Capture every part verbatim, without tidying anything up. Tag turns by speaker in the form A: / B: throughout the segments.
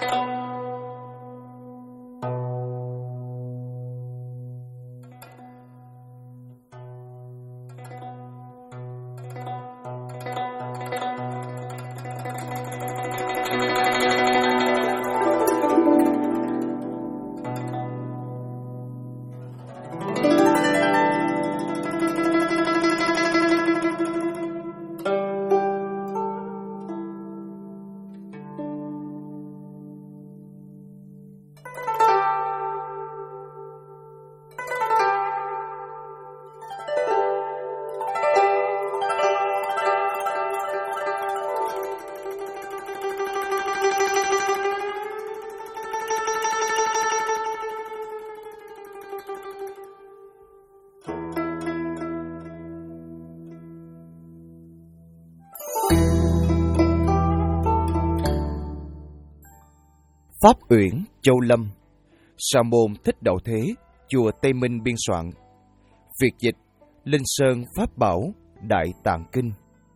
A: Pháp Uyển Châu Lâm, Sa môn Thích Đạo Thế, chùa Tây Minh biên soạn. Việt dịch Linh Sơn Pháp Bảo Đại Tạng Kinh.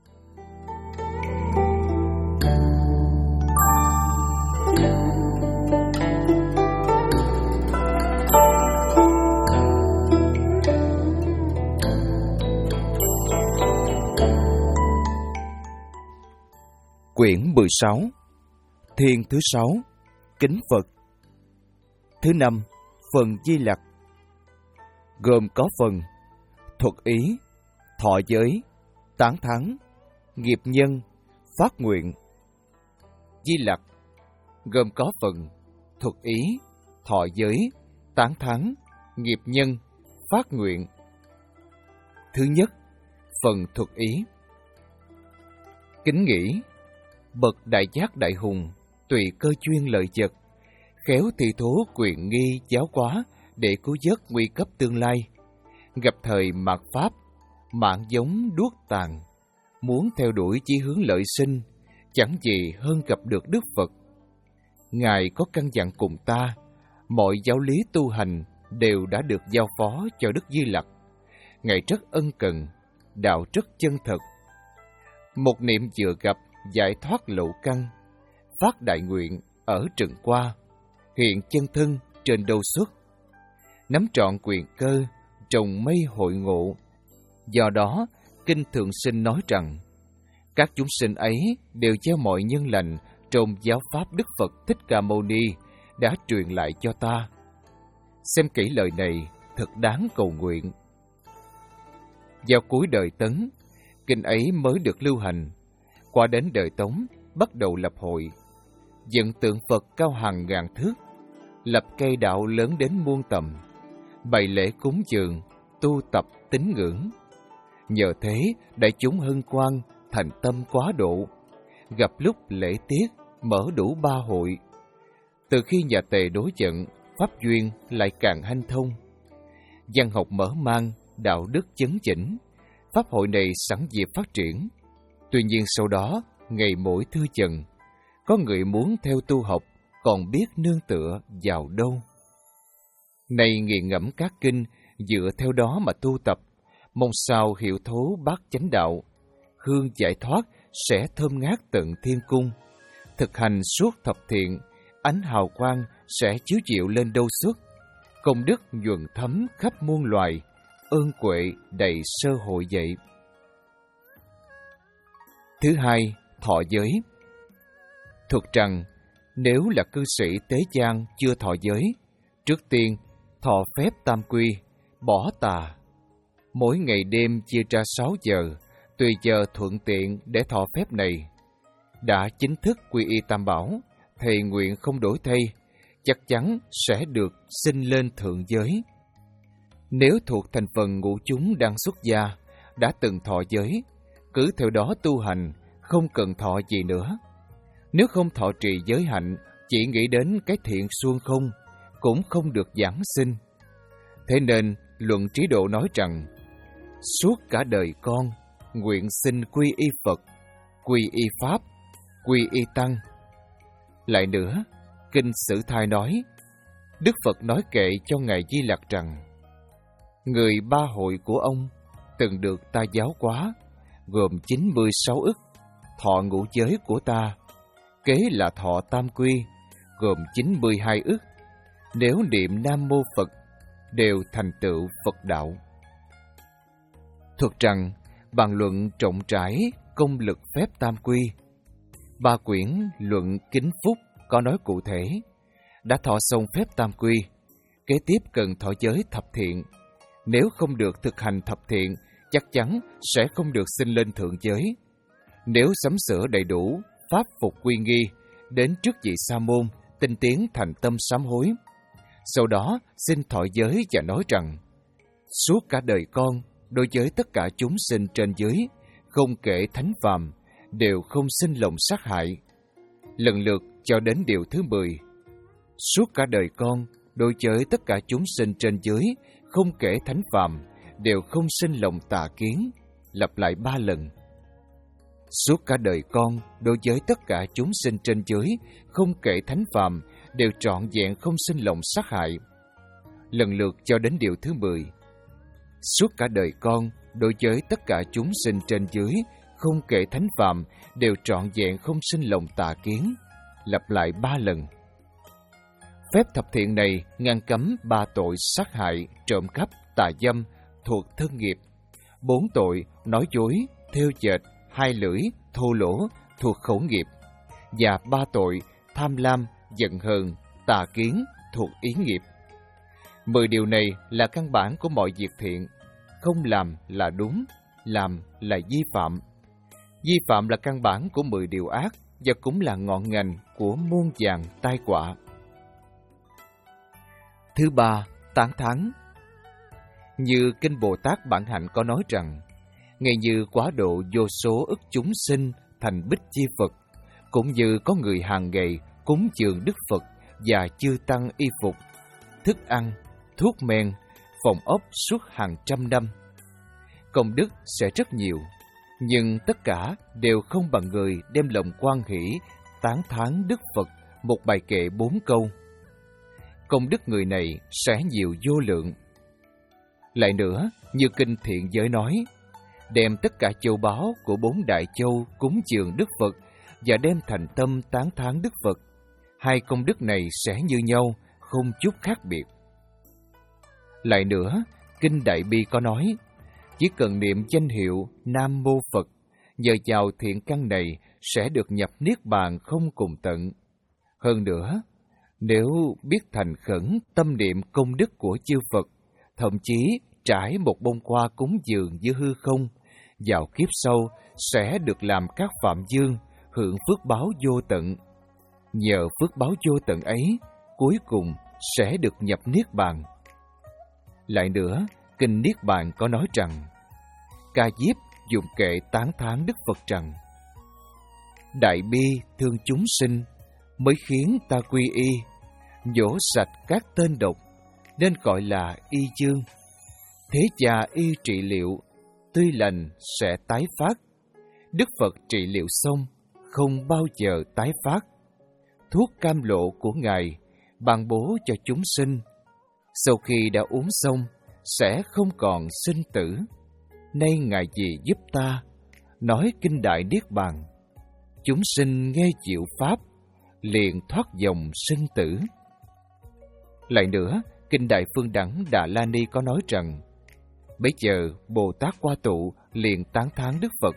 A: Quyển mười sáu, Thiên thứ sáu, Kính Phật. Thứ năm, phần Di Lặc. Gồm có phần thuật ý, thọ giới, tán thắng, nghiệp nhân, phát nguyện. Di Lặc gồm có phần thuật ý, thọ giới, tán thắng, nghiệp nhân, phát nguyện. Thứ nhất, phần thuật ý. Kính nghĩ, bậc đại giác đại hùng, tùy cơ duyên lợi vật, khéo thị thố quyền nghi giáo hóa để cứu vớt nguy cấp tương lai. Gặp thời mạt pháp, mạng giống đuốc tàn, muốn theo đuổi chí hướng lợi sinh, chẳng gì hơn gặp được Đức Phật. Ngài có căn dặn cùng ta, mọi giáo lý tu hành đều đã được giao phó cho Đức Di Lặc. Ngài rất ân cần, đạo rất chân thật. Một niệm vừa gặp, giải thoát lộ căn, phát đại nguyện ở trần qua, hiện chân thân trên đâu xuất, nắm trọn quyền cơ, trồng mây hội ngộ. Do đó, Kinh Thượng Sinh nói rằng, các chúng sinh ấy đều gieo mọi nhân lành trong giáo pháp Đức Phật Thích Ca Mâu Ni đã truyền lại cho ta. Xem kỹ lời này, thật đáng cầu nguyện. Vào cuối đời Tấn, kinh ấy mới được lưu hành. Qua đến đời Tống, bắt đầu lập hội, dựng tượng Phật cao hàng ngàn thước, lập cây đạo lớn đến muôn tầm, bày lễ cúng dường, tu tập tín ngưỡng. Nhờ thế, đại chúng hân hoan, thành tâm quá độ, gặp lúc lễ tiết, mở đủ ba hội. Từ khi nhà Tề đối trận, pháp duyên lại càng hanh thông. Văn học mở mang, đạo đức chấn chỉnh, pháp hội này sẵn dịp phát triển. Tuy nhiên sau đó, ngày mỗi thưa dần, có người muốn theo tu học, còn biết nương tựa vào đâu. Nay nghiền ngẫm các kinh, dựa theo đó mà tu tập, mong sao hiểu thấu bát chánh đạo, hương giải thoát sẽ thơm ngát tận thiên cung. Thực hành suốt thập thiện, ánh hào quang sẽ chiếu chiếu lên đâu xuất, công đức nhuần thấm khắp muôn loài, ơn huệ đầy sơ hội dậy. Thứ hai, thọ giới. Thuật rằng, nếu là cư sĩ tế gian chưa thọ giới, trước tiên thọ phép tam quy, bỏ tà. Mỗi ngày đêm chia ra sáu giờ, tùy giờ thuận tiện để thọ phép này. Đã chính thức quy y tam bảo, thề nguyện không đổi thay, chắc chắn sẽ được sinh lên thượng giới. Nếu thuộc thành phần ngũ chúng đang xuất gia, đã từng thọ giới, cứ theo đó tu hành, không cần thọ gì nữa. Nếu không thọ trì giới hạnh, chỉ nghĩ đến cái thiện suông không, cũng không được giảng sinh. Thế nên, luận trí độ nói rằng, suốt cả đời con, nguyện xin quy y Phật, quy y Pháp, quy y Tăng. Lại nữa, Kinh Sử Thai nói, Đức Phật nói kệ cho Ngài Di Lặc rằng, người ba hội của ông từng được ta giáo hóa, gồm chín mươi sáu ức, thọ ngũ giới của ta, kế là thọ tam quy, gồm chín mươi hai ức, nếu niệm Nam Mô Phật đều thành tựu Phật đạo. Thuật rằng, bàn luận rộng rãi công lực phép tam quy. Ba quyển luận Kính Phúc có nói cụ thể, đã thọ xong phép tam quy, kế tiếp cần thọ giới thập thiện. Nếu không được thực hành thập thiện, chắc chắn sẽ không được sinh lên thượng giới. Nếu sắm sửa đầy đủ, pháp phục quy nghi, đến trước vị sa môn, tinh tiến thành tâm sám hối. Sau đó xin thọ giới và nói rằng, suốt cả đời con, đối với tất cả chúng sinh trên dưới, không kể thánh phàm, đều không sinh lòng sát hại. Lần lượt cho đến điều thứ mười. Suốt cả đời con, đối với tất cả chúng sinh trên dưới, không kể thánh phàm, đều không sinh lòng tà kiến. Lặp lại ba lần. Suốt cả đời con, đối với tất cả chúng sinh trên dưới, không kể thánh phàm, đều trọn vẹn không sinh lòng sát hại. Lần lượt cho đến điều thứ mười. Suốt cả đời con, đối với tất cả chúng sinh trên dưới, không kể thánh phàm, đều trọn vẹn không sinh lòng tà kiến. Lặp lại ba lần. Phép thập thiện này ngăn cấm ba tội sát hại, trộm cắp, tà dâm thuộc thân nghiệp, bốn tội nói dối, thêu dệt, hai lưỡi, thô lỗ thuộc khẩu nghiệp, và ba tội tham lam, giận hờn, tà kiến thuộc ý nghiệp. Mười điều này là căn bản của mọi việc thiện. Không làm là đúng, làm là vi phạm. Vi phạm là căn bản của mười điều ác và cũng là ngọn ngành của muôn vàn tai họa. Thứ ba, tán thán. Như Kinh Bồ Tát Bản Hạnh có nói rằng, ngay như quá độ vô số ức chúng sinh thành Bích Chi Phật, cũng như có người hàng ngày cúng dường Đức Phật và chư tăng y phục, thức ăn, thuốc men, phòng ốc suốt hàng trăm năm. Công đức sẽ rất nhiều, nhưng tất cả đều không bằng người đem lòng hoan hỷ tán thán Đức Phật một bài kệ bốn câu. Công đức người này sẽ nhiều vô lượng. Lại nữa, như Kinh Thiện Giới nói, đem tất cả châu báu của bốn đại châu cúng dường Đức Phật và đem thành tâm tán thán Đức Phật. Hai công đức này sẽ như nhau, không chút khác biệt. Lại nữa, Kinh Đại Bi có nói, chỉ cần niệm danh hiệu Nam Mô Phật, nhờ vào thiện căn này sẽ được nhập Niết Bàn không cùng tận. Hơn nữa, nếu biết thành khẩn tâm niệm công đức của chư Phật, thậm chí trải một bông hoa cúng dường giữa hư không, vào kiếp sau sẽ được làm các phạm dương, hưởng phước báo vô tận. Nhờ phước báo vô tận ấy, cuối cùng sẽ được nhập Niết Bàn. Lại nữa, Kinh Niết Bàn có nói rằng, Ca Diếp dùng kệ tán thán Đức Phật rằng, đại bi thương chúng sinh, mới khiến ta quy y, nhổ sạch các tên độc, nên gọi là y chương. Thế già y trị liệu, tươi lành sẽ tái phát. Đức Phật trị liệu xong, không bao giờ tái phát. Thuốc cam lộ của Ngài ban bố cho chúng sinh, sau khi đã uống xong sẽ không còn sinh tử. Nay Ngài gì giúp ta, nói kinh đại Niết Bàn, chúng sinh nghe diệu pháp, liền thoát dòng sinh tử. Lại nữa, Kinh Đại Phương Đẳng Đà La Ni có nói rằng, bấy giờ Bồ Tát Qua Tụ liền tán thán Đức Phật.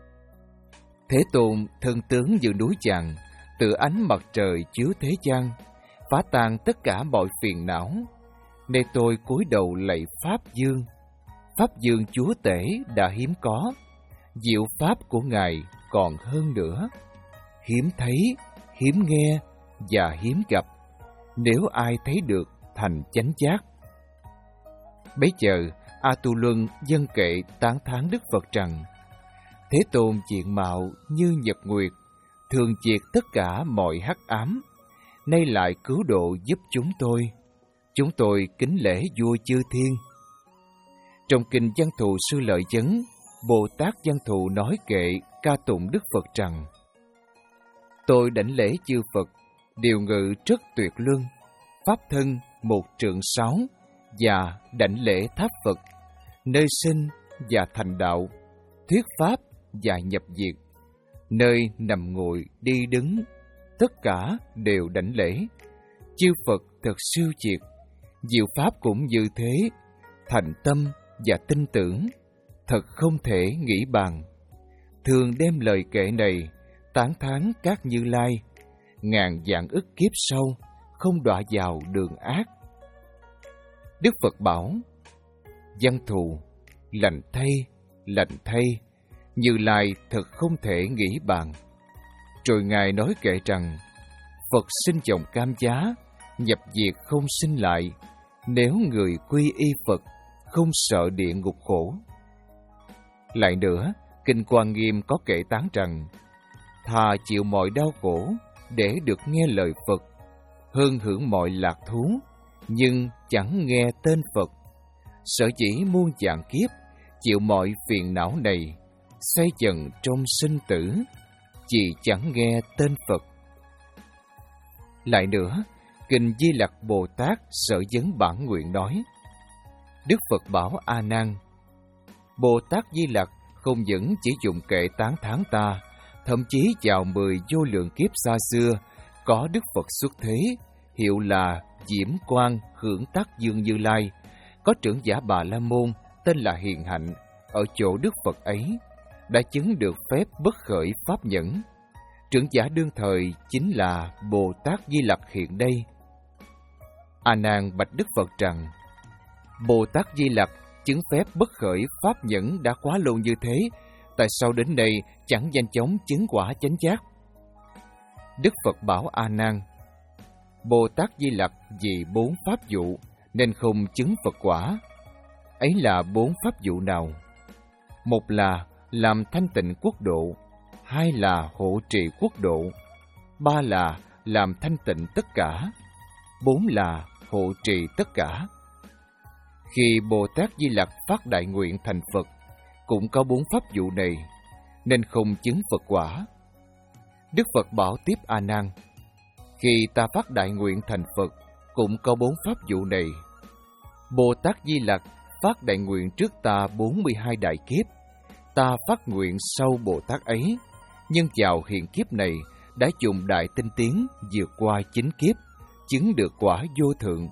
A: Thế Tôn thân tướng như núi chàng, tự ánh mặt trời chiếu thế gian, phá tan tất cả mọi phiền não. Nay tôi cúi đầu lạy Pháp Dương. Pháp Dương Chúa Tể đã hiếm có, diệu pháp của Ngài còn hơn nữa. Hiếm thấy, hiếm nghe và hiếm gặp, nếu ai thấy được thành chánh giác. Bấy giờ, A Tu Luân dân kệ tán thán Đức Phật rằng, Thế Tôn diện mạo như nhật nguyệt, thường diệt tất cả mọi hắc ám, nay lại cứu độ giúp chúng tôi. Chúng tôi kính lễ vua chư thiên. Trong Kinh Văn Thù Sư Lợi Chấn, Bồ Tát Văn Thù nói kệ ca tụng Đức Phật rằng, tôi đảnh lễ chư Phật, điều ngự rất tuyệt luân, pháp thân một trượng sáu, và đảnh lễ tháp Phật, nơi sinh và thành đạo, thuyết pháp và nhập diệt, nơi nằm ngồi đi đứng, tất cả đều đảnh lễ. Chư Phật thật siêu triệt, diệu pháp cũng như thế, thành tâm và tin tưởng, thật không thể nghĩ bàn. Thường đem lời kệ này tán thán các Như Lai, ngàn vạn ức kiếp sau không đọa vào đường ác. Đức Phật bảo: văn thù, lành thay, lành thay, Như Lai thật không thể nghĩ bàn. Rồi Ngài nói kệ rằng: Phật sinh dòng cam giá, nhập diệt không sinh lại. Nếu người quy y Phật, không sợ địa ngục khổ. Lại nữa, Kinh Quan Nghiêm có kệ tán rằng: thà chịu mọi đau khổ để được nghe lời Phật, hơn hưởng mọi lạc thú, nhưng chẳng nghe tên Phật. Sở dĩ muôn vạn kiếp, chịu mọi phiền não này, xây dần trong sinh tử, chỉ chẳng nghe tên Phật. Lại nữa, Kinh Di Lặc Bồ Tát Sở Vấn Bản Nguyện nói: Đức Phật bảo A Nan: Bồ Tát Di Lặc không những chỉ dùng kệ tán thán ta, thậm chí vào mười vô lượng kiếp xa xưa, có Đức Phật xuất thế, hiệu là Diễm Quang Hưởng Tác Dương Như Lai, có trưởng giả Bà La Môn tên là Hiền Hạnh, ở chỗ Đức Phật ấy, đã chứng được phép bất khởi pháp nhẫn. Trưởng giả đương thời chính là Bồ Tát Di Lặc hiện đây. A Nan bạch Đức Phật rằng: Bồ Tát Di Lặc chứng phép bất khởi pháp nhẫn đã quá lâu như thế, tại sao đến đây chẳng nhanh chóng chứng quả chánh giác? Đức Phật bảo A Nan: Bồ Tát Di Lặc vì bốn pháp vụ nên không chứng Phật quả. Ấy là bốn pháp vụ nào? Một là làm thanh tịnh quốc độ, hai là hộ trì quốc độ, ba là làm thanh tịnh tất cả, bốn là hộ trì tất cả. Khi Bồ Tát Di Lặc phát đại nguyện thành Phật, cũng có bốn pháp vụ này, nên không chứng Phật quả. Đức Phật bảo tiếp A Nan: Khi ta phát đại nguyện thành Phật, cũng có bốn pháp vụ này. Bồ Tát Di Lặc phát đại nguyện trước ta bốn mươi hai đại kiếp, ta phát nguyện sau Bồ Tát ấy, nhưng vào hiện kiếp này đã dùng đại tinh tiến vượt qua chín kiếp, chứng được quả vô thượng.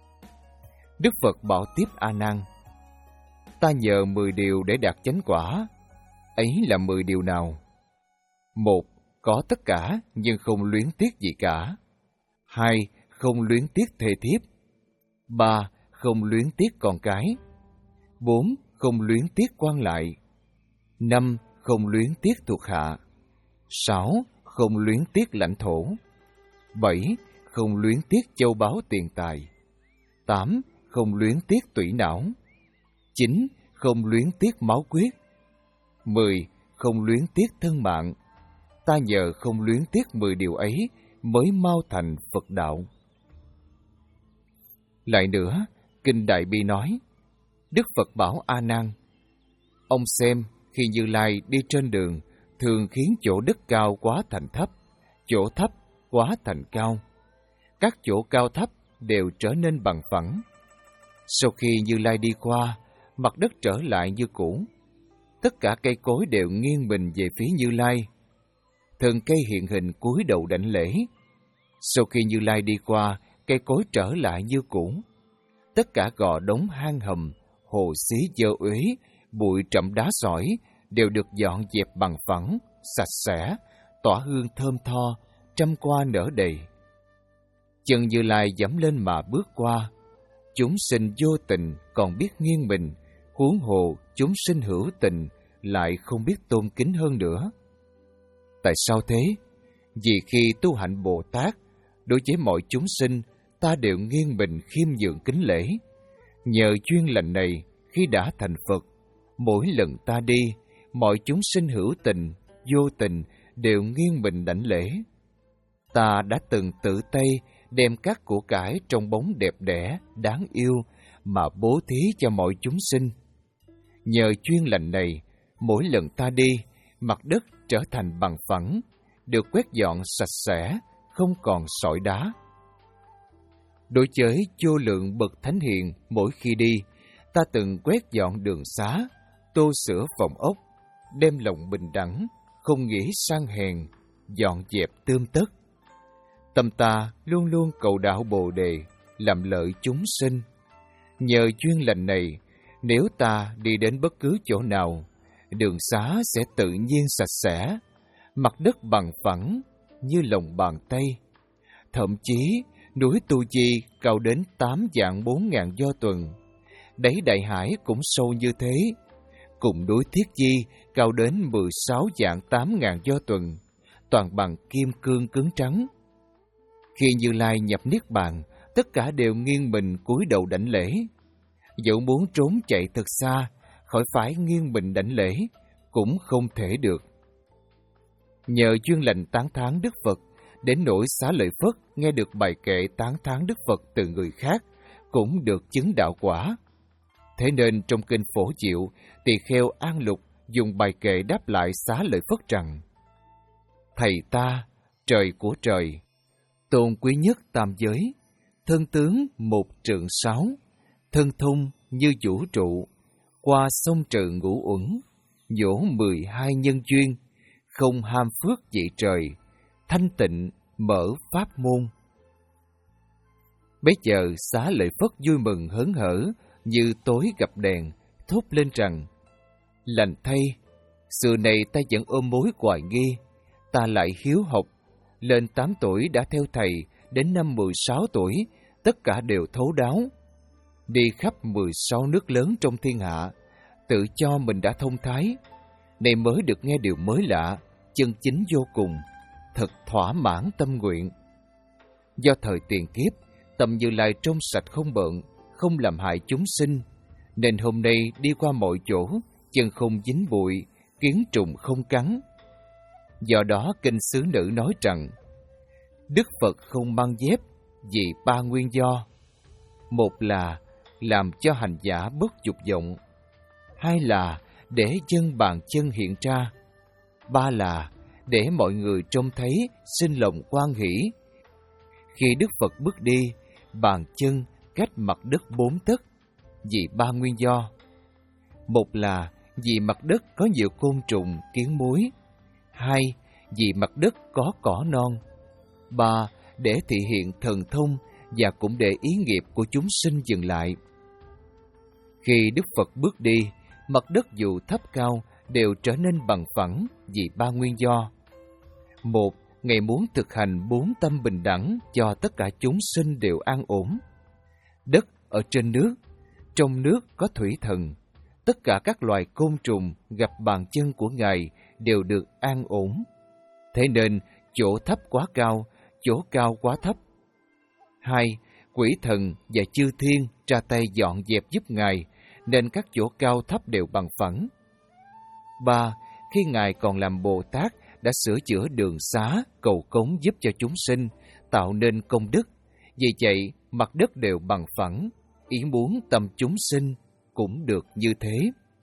A: Đức Phật bảo tiếp A Nan: Ta nhờ mười điều để đạt chánh quả. Ấy là mười điều nào? Một, có tất cả nhưng không luyến tiếc gì cả. Hai, không luyến tiếc thê thiếp. Ba, không luyến tiếc con cái. Bốn, không luyến tiếc quan lại. Năm, không luyến tiếc thuộc hạ. Sáu, không luyến tiếc lãnh thổ. Bảy, không luyến tiếc châu báu tiền tài. Tám, không luyến tiếc tủy não. Chín, không luyến tiếc máu huyết. Mười, không luyến tiếc thân mạng. Ta nhờ không luyến tiếc mười điều ấy mới mau thành Phật đạo. Lại nữa, Kinh Đại Bi nói: Đức Phật bảo A Nan: Ông xem, khi Như Lai đi trên đường, thường khiến chỗ đất cao quá thành thấp, chỗ thấp quá thành cao. Các chỗ cao thấp đều trở nên bằng phẳng. Sau khi Như Lai đi qua, mặt đất trở lại như cũ. Tất cả cây cối đều nghiêng mình về phía Như Lai. Thân cây hiện hình cúi đầu đảnh lễ. Sau khi Như Lai đi qua, cây cối trở lại như cũ. Tất cả gò đống hang hầm, hồ xí dơ uế, bụi trậm đá sỏi đều được dọn dẹp bằng phẳng, sạch sẽ, tỏa hương thơm tho, trăm hoa nở đầy. Chân Như Lai dẫm lên mà bước qua. Chúng sinh vô tình còn biết nghiêng mình, huống hồ chúng sinh hữu tình lại không biết tôn kính hơn nữa. Tại sao thế? Vì khi tu hạnh Bồ Tát, đối với mọi chúng sinh, ta đều nghiêng mình khiêm nhường kính lễ. Nhờ duyên lành này, khi đã thành Phật, mỗi lần ta đi, mọi chúng sinh hữu tình, vô tình đều nghiêng mình đảnh lễ. Ta đã từng tự tay đem các của cải trong bóng đẹp đẽ, đáng yêu mà bố thí cho mọi chúng sinh. Nhờ duyên lành này, mỗi lần ta đi, mặt đất trở thành bằng phẳng, được quét dọn sạch sẽ, không còn sỏi đá. Đối với vô lượng bậc thánh hiền, mỗi khi đi, ta từng quét dọn đường xá, tô sửa phòng ốc, đem lòng bình đẳng, không nghĩ sang hèn, dọn dẹp tươm tất. Tâm ta luôn luôn cầu đạo Bồ Đề, làm lợi chúng sinh. Nhờ duyên lành này, nếu ta đi đến bất cứ chỗ nào, đường xá sẽ tự nhiên sạch sẽ, mặt đất bằng phẳng như lòng bàn tay. Thậm chí, núi Tu Di cao đến tám vạn bốn ngàn do tuần, đáy đại hải cũng sâu như thế. Cùng núi Thiết Di cao đến mười sáu vạn tám ngàn do tuần, toàn bằng kim cương cứng trắng. Khi Như Lai nhập Niết Bàn, tất cả đều nghiêng mình cúi đầu đảnh lễ. Dẫu muốn trốn chạy thật xa, khỏi phải nghiêng mình đảnh lễ, cũng không thể được. Nhờ duyên lành tán thán Đức Phật, đến nỗi Xá Lợi Phất nghe được bài kệ tán thán Đức Phật từ người khác, cũng được chứng đạo quả. Thế nên trong kinh Phổ Diệu, tỳ kheo An Lục dùng bài kệ đáp lại Xá Lợi Phất rằng: Thầy ta, trời của trời, tôn quý nhất tam giới, thân tướng một trượng sáu, thân thông như vũ trụ, qua sông trừ ngũ uẩn, nhổ mười hai nhân duyên, không ham phước vị trời, thanh tịnh mở pháp môn. Bấy giờ Xá Lợi Phất vui mừng hớn hở như tối gặp đèn, thốt lên rằng: Lành thay, xưa này ta vẫn ôm mối hoài nghi, ta lại hiếu học, lên tám tuổi đã theo thầy, đến năm mười sáu tuổi, tất cả đều thấu đáo. Đi khắp mười sáu nước lớn trong thiên hạ, tự cho mình đã thông thái, nay mới được nghe điều mới lạ, chân chính vô cùng, thật thỏa mãn tâm nguyện. Do thời tiền kiếp, tâm Như Lai trong sạch không bợn, không làm hại chúng sinh, nên hôm nay đi qua mọi chỗ, chân không dính bụi, kiến trùng không cắn. Do đó kinh xứ nữ nói rằng: Đức Phật không mang dép vì ba nguyên do. Một là làm cho hành giả bớt dục vọng, hai là để chân bàn chân hiện ra, ba là để mọi người trông thấy sinh lòng hoan hỷ. Khi Đức Phật bước đi, bàn chân cách mặt đất bốn tấc, vì ba nguyên do. Một là vì mặt đất có nhiều côn trùng, kiến muối. Hai, vì mặt đất có cỏ non. Ba, để thị hiện thần thông và cũng để ý nghiệp của chúng sinh dừng lại. Khi Đức Phật bước đi, mặt đất dù thấp cao đều trở nên bằng phẳng vì ba nguyên do. Một, Ngài muốn thực hành bốn tâm bình đẳng cho tất cả chúng sinh đều an ổn. Đất ở trên nước, trong nước có thủy thần, tất cả các loài côn trùng gặp bàn chân của Ngài đều được an ổn. Thế nên chỗ thấp quá cao, chỗ cao quá thấp. Hai, quỷ thần và chư thiên ra tay dọn dẹp giúp Ngài, nên các chỗ cao thấp đều bằng phẳng. Ba, khi Ngài còn làm Bồ Tát, đã sửa chữa đường xá, cầu cống giúp cho chúng sinh, tạo nên công đức. Vì vậy, mặt đất đều bằng phẳng, ý muốn tâm chúng sinh cũng được như thế.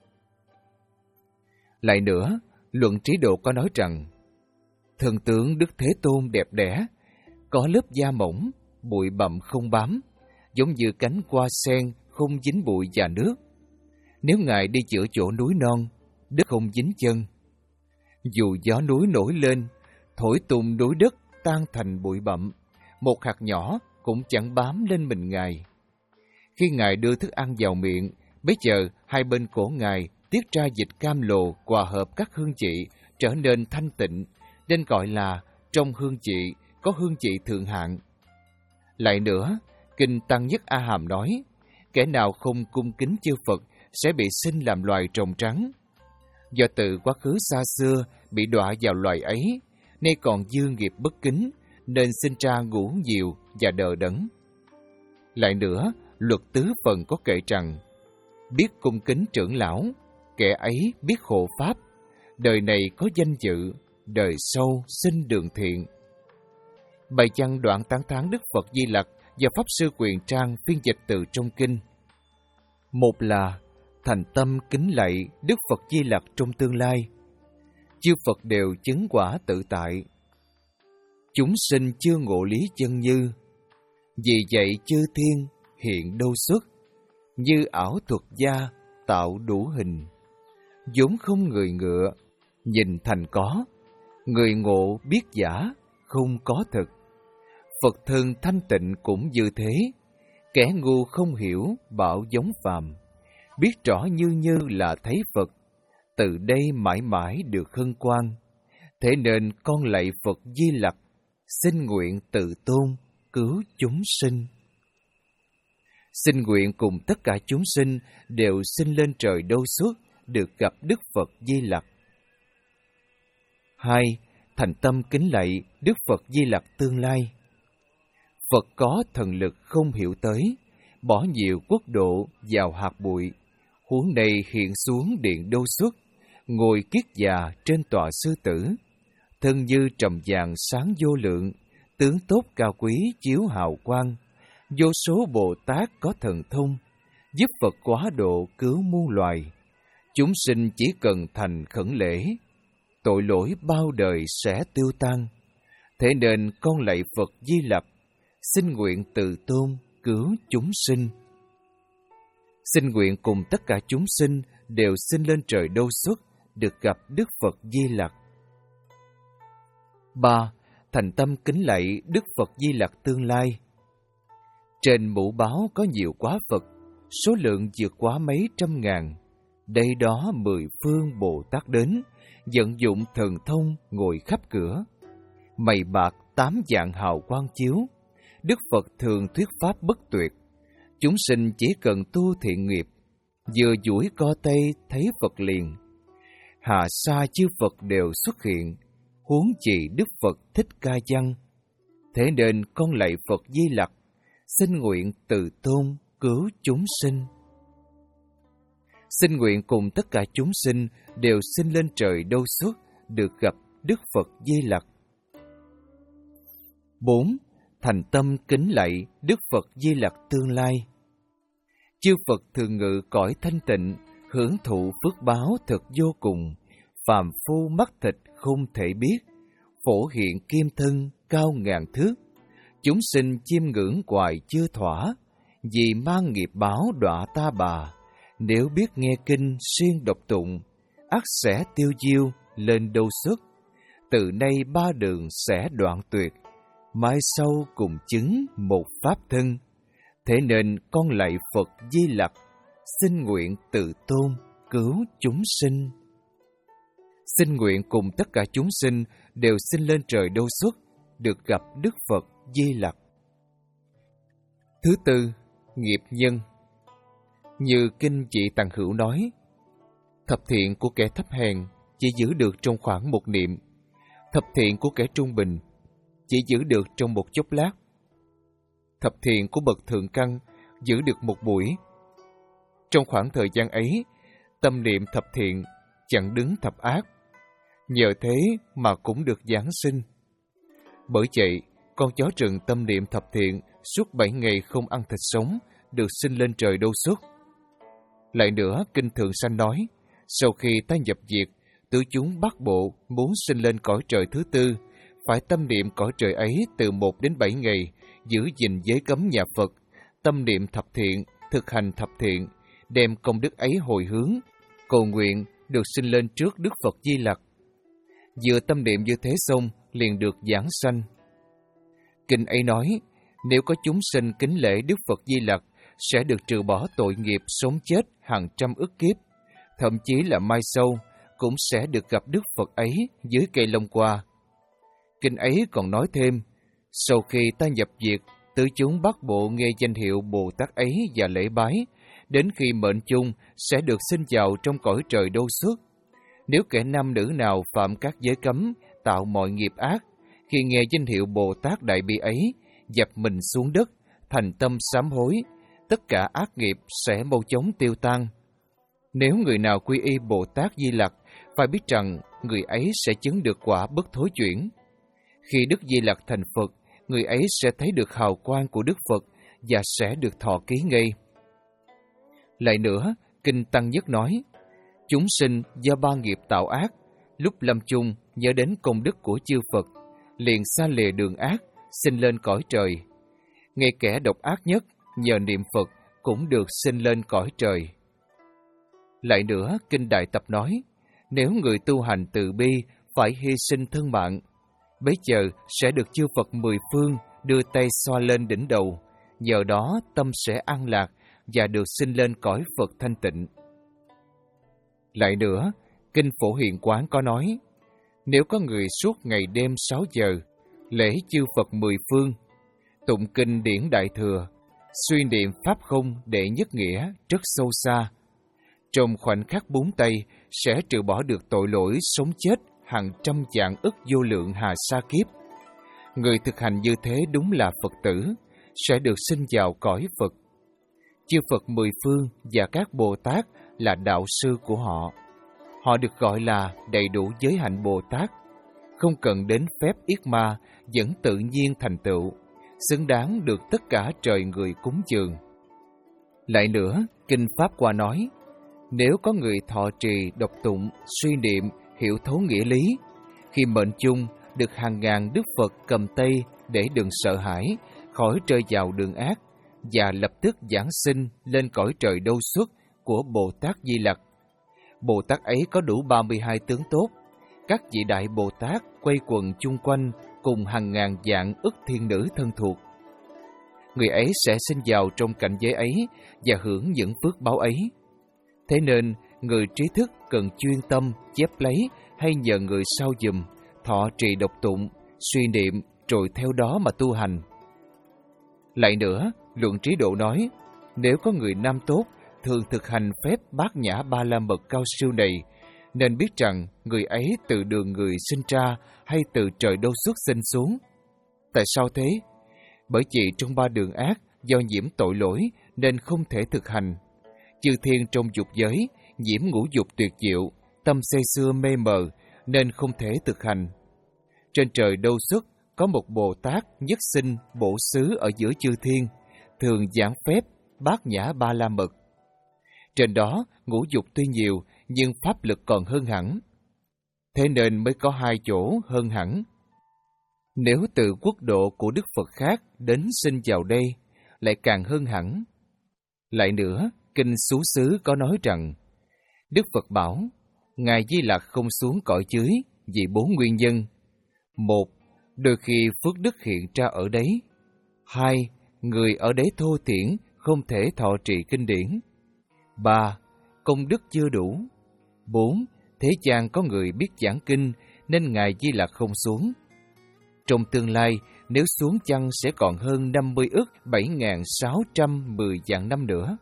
A: Lại nữa, Luận Trí Độ có nói rằng: Thần tướng Đức Thế Tôn đẹp đẽ, có lớp da mỏng, bụi bặm không bám, giống như cánh hoa sen không dính bụi và nước. Nếu Ngài đi giữa chỗ núi non, đất không dính chân. Dù gió núi nổi lên, thổi tung núi đất tan thành bụi bặm, một hạt nhỏ cũng chẳng bám lên mình Ngài. Khi Ngài đưa thức ăn vào miệng, bấy giờ hai bên cổ Ngài tiết ra dịch cam lồ hòa hợp các hương vị, trở nên thanh tịnh, nên gọi là trong hương vị có hương vị thượng hạng. Lại nữa, Kinh Tăng Nhất A Hàm nói, kẻ nào không cung kính chư Phật sẽ bị sinh làm loài trồng trắng. Do từ quá khứ xa xưa bị đọa vào loài ấy, nay còn dư nghiệp bất kính, nên sinh ra ngủ nhiều và đờ đẫn. Lại nữa, Luật Tứ Phần có kể rằng, biết cung kính trưởng lão, kẻ ấy biết hộ pháp, đời này có danh dự, đời sau sinh đường thiện. Bài văn đoạn tán thán Đức Phật Di Lặc do Pháp Sư Quyền Trang phiên dịch từ trong kinh. Một là thành tâm kính lạy Đức Phật Di Lặc trong tương lai. Chư Phật đều chứng quả tự tại. Chúng sinh chưa ngộ lý chân như, vì vậy chư thiên hiện đâu xuất, như ảo thuật gia tạo đủ hình. vốn không người ngựa, nhìn thành có, người ngộ biết giả, không có thực. Phật thân thanh tịnh cũng như thế. Kẻ ngu không hiểu, bảo giống phàm. Biết rõ như như là thấy Phật, từ đây mãi mãi được hân quang. Thế nên con lạy Phật Di Lặc, xin nguyện tự tôn, cứu chúng sinh. Xin nguyện cùng tất cả chúng sinh đều sinh lên trời đâu suốt, được gặp Đức Phật Di Lặc. Hai, thành tâm kính lạy Đức Phật Di Lặc tương lai. Phật có thần lực không hiểu tới, bỏ nhiều quốc độ vào hạt bụi, huống này hiện xuống điện đâu xuất, ngồi kiết già trên tọa sư tử, thân như trầm vàng sáng vô lượng, tướng tốt cao quý chiếu hào quang, vô số Bồ Tát có thần thông, giúp Phật quá độ cứu muôn loài. Chúng sinh chỉ cần thành khẩn lễ, tội lỗi bao đời sẽ tiêu tan. Thế nên con lạy Phật Di Lặc, xin nguyện tự tôn cứu chúng sinh. Xin nguyện cùng tất cả chúng sinh đều sinh lên trời đâu xuất, được gặp Đức Phật Di Lặc. Ba, thành tâm kính lạy Đức Phật Di Lặc tương lai. Trên mũ báo có nhiều quá Phật, số lượng vượt quá mấy trăm ngàn. Đây đó mười phương Bồ Tát đến, vận dụng thần thông ngồi khắp cửa. Mày bạc tám dạng hào quang chiếu, Đức Phật thường thuyết pháp bất tuyệt. Chúng sinh chỉ cần tu thiện nghiệp, vừa duỗi co tay thấy Phật liền. Hà sa chư Phật đều xuất hiện, huống chi Đức Phật Thích Ca Văn. Thế nên con lạy Phật Di Lặc, xin nguyện từ tôn cứu chúng sinh. Xin nguyện cùng tất cả chúng sinh đều sinh lên trời đâu xuất, được gặp Đức Phật Di Lặc. Bốn, thành tâm kính lạy Đức Phật Di Lặc tương lai. Chư Phật thường ngự cõi thanh tịnh, hưởng thụ phước báo thật vô cùng, phàm phu mắt thịt không thể biết, phổ hiện kim thân cao ngàn thước. Chúng sinh chiêm ngưỡng hoài chưa thỏa, vì mang nghiệp báo đọa ta bà. Nếu biết nghe kinh xuyên độc tụng, ắt sẽ tiêu diêu lên đâu xuất. Từ nay ba đường sẽ đoạn tuyệt, mai sau cùng chứng một pháp thân. Thế nên con lạy Phật Di Lặc, xin nguyện tự tôn cứu chúng sinh. Xin nguyện cùng tất cả chúng sinh đều sinh lên trời đâu xuất, được gặp Đức Phật Di Lặc. Thứ tư, nghiệp nhân. Như kinh chị Tằng Hữu nói, thập thiện của kẻ thấp hèn chỉ giữ được trong khoảng một niệm, thập thiện của kẻ trung bình chỉ giữ được trong một chốc lát, thập thiện của bậc thượng căn giữ được một buổi. Trong khoảng thời gian ấy, tâm niệm thập thiện chặn đứng thập ác, nhờ thế mà cũng được giáng sinh. Bởi vậy, con chó rừng tâm niệm thập thiện suốt bảy ngày không ăn thịt sống, được sinh lên trời đâu xuất. Lại nữa, kinh Thượng Sanh nói, sau khi ta nhập diệt, tứ chúng bắt bộ muốn sinh lên cõi trời thứ tư, phải tâm niệm cõi trời ấy từ một đến bảy ngày, giữ gìn giới cấm nhà Phật, tâm niệm thập thiện, thực hành thập thiện, đem công đức ấy hồi hướng, cầu nguyện được sinh lên trước Đức Phật Di Lặc. Vừa tâm niệm như thế xong, liền được giảng sanh. Kinh ấy nói, nếu có chúng sinh kính lễ Đức Phật Di Lặc, sẽ được trừ bỏ tội nghiệp sống chết hàng trăm ức kiếp, thậm chí là mai sau cũng sẽ được gặp Đức Phật ấy dưới cây long hoa. Kinh ấy còn nói thêm, sau khi ta nhập diệt, tứ chúng bắt bộ nghe danh hiệu Bồ Tát ấy và lễ bái, đến khi mệnh chung sẽ được sinh vào trong cõi trời đâu xuất. Nếu kẻ nam nữ nào phạm các giới cấm, tạo mọi nghiệp ác, khi nghe danh hiệu Bồ Tát Đại Bi ấy, dập mình xuống đất, thành tâm sám hối, tất cả ác nghiệp sẽ mau chóng tiêu tan. Nếu người nào quy y Bồ Tát Di Lặc, phải biết rằng người ấy sẽ chứng được quả bất thối chuyển. Khi Đức Di Lặc thành Phật, người ấy sẽ thấy được hào quang của Đức Phật và sẽ được thọ ký ngay. Lại nữa, Kinh Tăng Nhất nói, chúng sinh do ba nghiệp tạo ác, lúc lâm chung nhớ đến công đức của chư Phật, liền xa lìa đường ác, sinh lên cõi trời. Ngay kẻ độc ác nhất, nhờ niệm Phật cũng được sinh lên cõi trời. Lại nữa, Kinh Đại Tập nói, nếu người tu hành từ bi phải hy sinh thân mạng, bấy giờ sẽ được chư Phật mười phương đưa tay xoa lên đỉnh đầu, nhờ đó tâm sẽ an lạc và được sinh lên cõi Phật thanh tịnh. Lại nữa, Kinh Phổ Hiền Quán có nói, nếu có người suốt ngày đêm sáu giờ, lễ chư Phật mười phương, tụng kinh điển Đại Thừa, suy niệm Pháp không đệ nhất nghĩa rất sâu xa, trong khoảnh khắc búng tay sẽ trừ bỏ được tội lỗi sống chết hàng trăm vạn ức vô lượng hà sa kiếp. Người thực hành như thế đúng là Phật tử, sẽ được sinh vào cõi Phật. Chư Phật mười phương và các Bồ Tát là đạo sư của họ. Họ được gọi là đầy đủ giới hạnh Bồ Tát, không cần đến phép yết ma, vẫn tự nhiên thành tựu, xứng đáng được tất cả trời người cúng dường. Lại nữa, Kinh Pháp Hoa nói, nếu có người thọ trì, đọc tụng, suy niệm, hiểu thấu nghĩa lý, khi mệnh chung được hàng ngàn Đức Phật cầm tay để đừng sợ hãi, khỏi rơi vào đường ác, và lập tức giảng sinh lên cõi trời đâu xuất của Bồ Tát Di Lặc. Bồ Tát ấy có đủ ba mươi hai tướng tốt, các vị đại Bồ Tát quay quần chung quanh cùng hàng ngàn vạn ức thiên nữ thân thuộc. Người ấy sẽ sinh vào trong cảnh giới ấy và hưởng những phước báo ấy. Thế nên, người trí thức cần chuyên tâm, chép lấy hay nhờ người sau giùm, thọ trì độc tụng, suy niệm, rồi theo đó mà tu hành. Lại nữa, Luận Trí Độ nói, nếu có người nam tốt, thường thực hành phép bát nhã ba la mật cao siêu này, nên biết rằng người ấy từ đường người sinh ra hay từ trời đâu xuất sinh xuống. Tại sao thế? Bởi vì trong ba đường ác, do nhiễm tội lỗi nên không thể thực hành. Chư thiên trong dục giới, nhiễm ngũ dục tuyệt diệu, tâm say xưa mê mờ, nên không thể thực hành. Trên trời đâu xuất, có một Bồ Tát nhất sinh bổ xứ ở giữa chư thiên, thường giảng phép bát nhã ba la mật. Trên đó, ngũ dục tuy nhiều, nhưng pháp lực còn hơn hẳn. Thế nên mới có hai chỗ hơn hẳn. Nếu từ quốc độ của Đức Phật khác đến sinh vào đây, lại càng hơn hẳn. Lại nữa, Kinh Xú Xứ có nói rằng, Đức Phật bảo, Ngài Di Lặc không xuống cõi dưới vì bốn nguyên nhân. Một, đôi khi phước đức hiện ra ở đấy. Hai, người ở đấy thô thiển, không thể thọ trì kinh điển. Ba, công đức chưa đủ. Bốn, thế gian có người biết giảng kinh, nên Ngài Di Lặc không xuống. Trong tương lai, nếu xuống chăng sẽ còn hơn năm mươi ức bảy nghìn sáu trăm mười vạn năm nữa.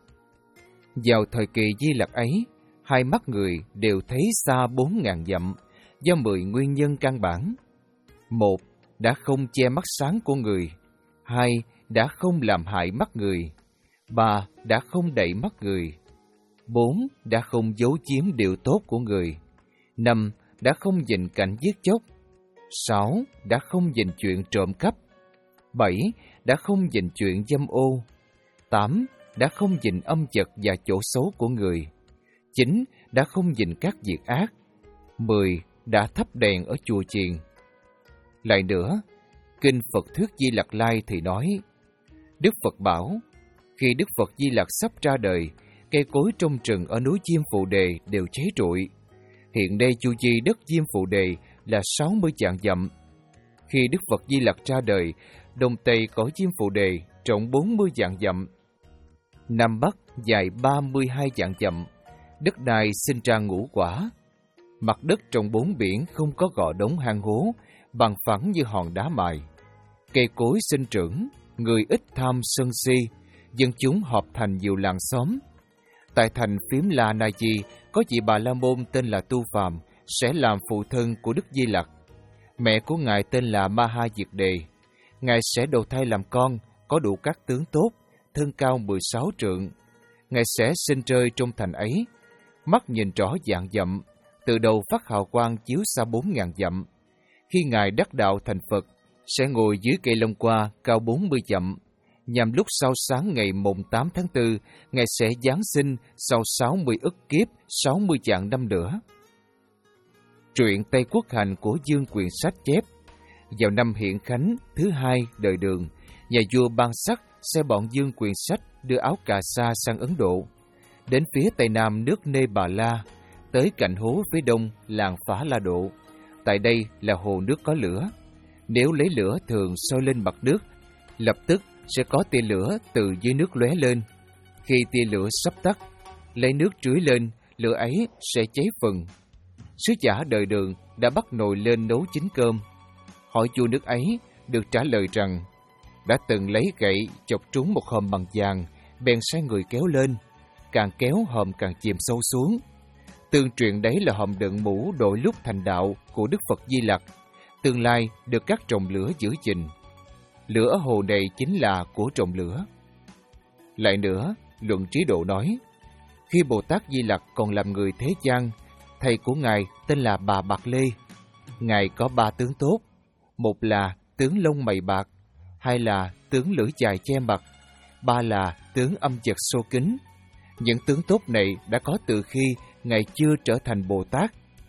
A: Vào thời kỳ Di Lặc ấy, hai mắt người đều thấy xa bốn ngàn dặm, do mười nguyên nhân căn bản. Một, đã không che mắt sáng của người. Hai, đã không làm hại mắt người. Ba, đã không đậy mắt người. Bốn, đã không giấu chiếm điều tốt của người. Năm, đã không dình cảnh giết chóc. Sáu, đã không dình chuyện trộm cắp. Bảy, đã không dình chuyện dâm ô. Tám, đã không dình âm vật và chỗ xấu của người. Chín, đã không dình các việc ác. Mười, đã thắp đèn ở chùa chiền. Lại nữa, Kinh Phật Thuyết Di Lặc Lai thì nói, Đức Phật bảo, khi Đức Phật Di Lặc sắp ra đời, cây cối trong rừng ở núi Diêm Phù Đề đều cháy rụi. Hiện nay chu vi đất Diêm Phù Đề là sáu mươi vạn dặm. Khi Đức Phật Di Lặc ra đời, đông tây cõi Diêm Phù Đề rộng bốn mươi vạn dặm, nam bắc dài ba mươi hai vạn dặm. Đất đai sinh ra ngũ quả. Mặt đất trong bốn biển không có gò đống hang hố, bằng phẳng như hòn đá mài. Cây cối sinh trưởng, người ít tham sân si, dân chúng họp thành nhiều làng xóm. Tại thành Phiếm La Na Di có vị Bà La Môn tên là Tu Phàm, sẽ làm phụ thân của Đức Di Lặc. Mẹ của ngài tên là Ma Ha Diệt Đề. Ngài sẽ đầu thai làm con, có đủ các tướng tốt, thân cao mười sáu trượng. Ngài sẽ sinh rơi trong thành ấy, mắt nhìn rõ vạn dặm, từ đầu phát hào quang chiếu xa bốn ngàn dặm. Khi ngài đắc đạo thành Phật, sẽ ngồi dưới cây long qua cao bốn mươi dặm, nhằm lúc sau sáng ngày mùng tám tháng tư, ngài sẽ giáng sinh sau sáu mươi ức kiếp, sáu mươi vạn năm nữa. Truyện Tây Quốc Hành của Dương Quyền Sách chép, vào năm Hiện Khánh thứ hai đời Đường, nhà vua Ban Sắc sai bọn Dương Quyền Sách đưa áo cà sa sang Ấn Độ, đến phía tây nam nước Nê Bà La, tới cạnh hố phía đông làng Phá La Độ. Tại đây là hồ nước có lửa. Nếu lấy lửa thường sôi lên mặt nước, lập tức sẽ có tia lửa từ dưới nước lóe lên. Khi tia lửa sắp tắt, lấy nước trưới lên, lửa ấy sẽ cháy phần. Sứ giả đời Đường đã bắt nồi lên nấu chín cơm. Hỏi vua nước ấy, được trả lời rằng đã từng lấy gậy chọc trúng một hòm bằng vàng, bèn sai người kéo lên, càng kéo hòm càng chìm sâu xuống. Tương truyền đấy là hòm đựng mũ đội lúc thành đạo của Đức Phật Di Lặc, tương lai được các trồng lửa giữ gìn. Lửa ở hồ này chính là của trồng lửa. Lại nữa, Luận Trí Độ nói, khi Bồ Tát Di Lặc còn làm người thế gian, thầy của Ngài tên là Bà Bạc Lê. Ngài có ba tướng tốt, một là tướng lông mày bạc, hai là tướng lưỡi dài che mặt, ba là tướng âm chật xô kính. Những tướng tốt này đã có từ khi Ngài chưa trở thành Bồ Tát.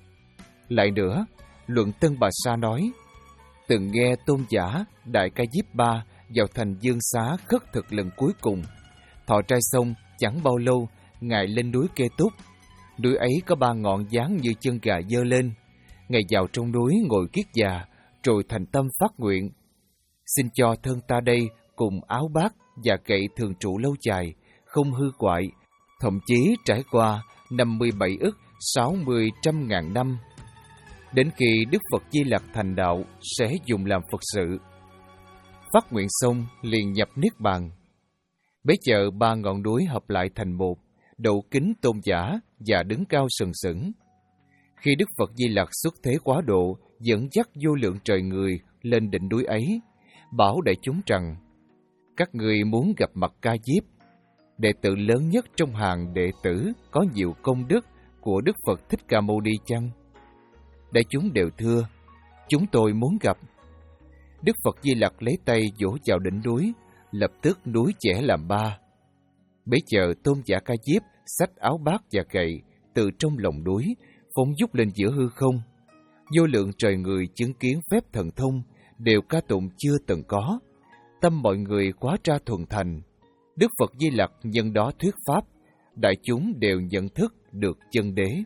A: Lại nữa, Luận Tân Bà Sa nói, từng nghe tôn giả Đại Ca Diếp Ba vào thành Dương Xá khất thực lần cuối cùng. Thọ trai xong chẳng bao lâu, Ngài lên núi Kê Túc. Núi ấy có ba ngọn dáng như chân gà dơ lên. Ngài vào trong núi ngồi kiết già, rồi thành tâm phát nguyện: xin cho thân ta đây cùng áo bát và gậy thường trụ lâu dài, không hư quại, thậm chí trải qua năm mươi bảy ức sáu mươi trăm ngàn năm. Đến khi Đức Phật Di Lặc thành đạo sẽ dùng làm Phật sự. Phát nguyện xong liền nhập Niết Bàn. Bấy giờ ba ngọn núi hợp lại thành một, đậu kính tôn giả và đứng cao sừng sững. Khi Đức Phật Di Lặc xuất thế quá độ, dẫn dắt vô lượng trời người lên đỉnh núi ấy, bảo đại chúng rằng: các người muốn gặp mặt Ca Diếp, đệ tử lớn nhất trong hàng đệ tử có nhiều công đức của Đức Phật Thích Ca Mâu Ni chăng? Đại chúng đều thưa: chúng tôi muốn gặp. Đức Phật Di Lặc lấy tay vỗ vào đỉnh núi, lập tức núi chẻ làm ba. Bấy giờ tôn giả Ca Diếp xách áo bát và gậy từ trong lòng núi phóng dút lên giữa hư không. Vô lượng trời người chứng kiến phép thần thông đều ca tụng chưa từng có. Tâm mọi người hóa ra thuần thành. Đức Phật Di Lặc nhân đó thuyết pháp, đại chúng đều nhận thức được chân đế.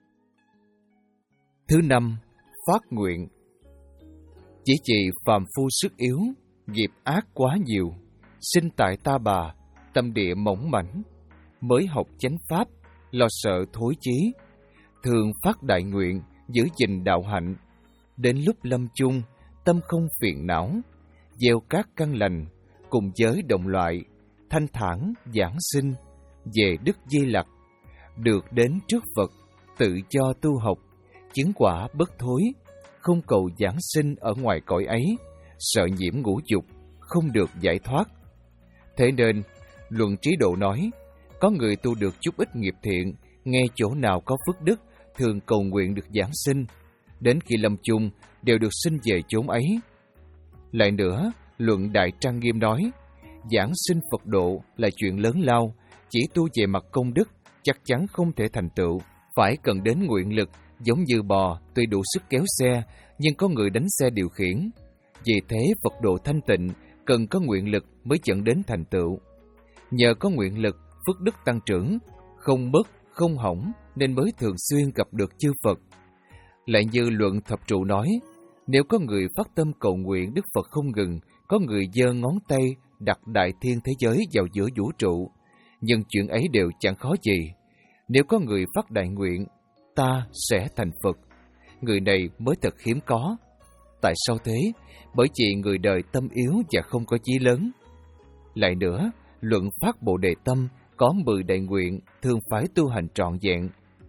A: Thứ năm, phát nguyện. Chỉ chỉ phàm phu sức yếu, nghiệp ác quá nhiều, sinh tại ta bà, tâm địa mỏng mảnh, mới học chánh pháp, lo sợ thối chí, thường phát đại nguyện, giữ gìn đạo hạnh. Đến lúc lâm chung, tâm không phiền não, gieo các căn lành, cùng giới đồng loại, thanh thản giảng sinh, về Đức Di Lặc, được đến trước Phật, tự do tu học, chứng quả bất thối, không cầu giảng sinh ở ngoài cõi ấy, sợ nhiễm ngũ dục, không được giải thoát. Thế nên, Luận Trí Độ nói, có người tu được chút ít nghiệp thiện, nghe chỗ nào có phước đức, thường cầu nguyện được giảng sinh, đến khi lâm chung đều được sinh về chốn ấy. Lại nữa, Luận Đại Trang Nghiêm nói, giảng sinh Phật độ là chuyện lớn lao, chỉ tu về mặt công đức chắc chắn không thể thành tựu, phải cần đến nguyện lực, giống như bò tuy đủ sức kéo xe, nhưng có người đánh xe điều khiển. Vì thế Phật độ thanh tịnh cần có nguyện lực mới dẫn đến thành tựu. Nhờ có nguyện lực, phước đức tăng trưởng, không mất, không hỏng, nên mới thường xuyên gặp được chư Phật. Lại như Luận Thập Trụ nói, nếu có người phát tâm cầu nguyện Đức Phật không ngừng, có người giơ ngón tay đặt đại thiên thế giới vào giữa vũ trụ, nhưng chuyện ấy đều chẳng khó gì. Nếu có người phát đại nguyện, ta sẽ thành Phật, người này mới thật hiếm có. Tại sao thế? Bởi vì người đời tâm yếu và không có chí lớn. Lại nữa, Luận phát Bồ Đề Tâm có mười đại nguyện thường phải tu hành trọn vẹn.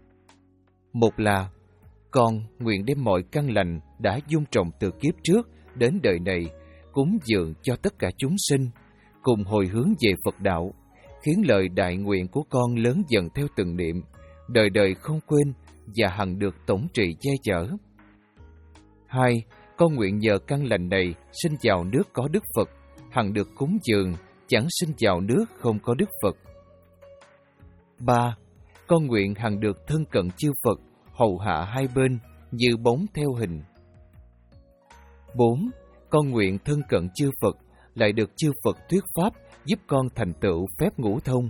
A: Một là, con nguyện đem mọi căn lành đã dung trồng từ kiếp trước đến đời này, cúng dường cho tất cả chúng sinh, cùng hồi hướng về Phật đạo, khiến lời đại nguyện của con lớn dần theo từng niệm, đời đời không quên và hằng được tổng trì che chở. Hai, con nguyện nhờ căn lành này sinh vào nước có Đức Phật, hằng được cúng dường, chẳng sinh vào nước không có Đức Phật. Ba, con nguyện hằng được thân cận chư Phật, hầu hạ hai bên, như bóng theo hình. Bốn, con nguyện thân cận chư Phật, lại được chư Phật thuyết pháp, giúp con thành tựu phép ngũ thông.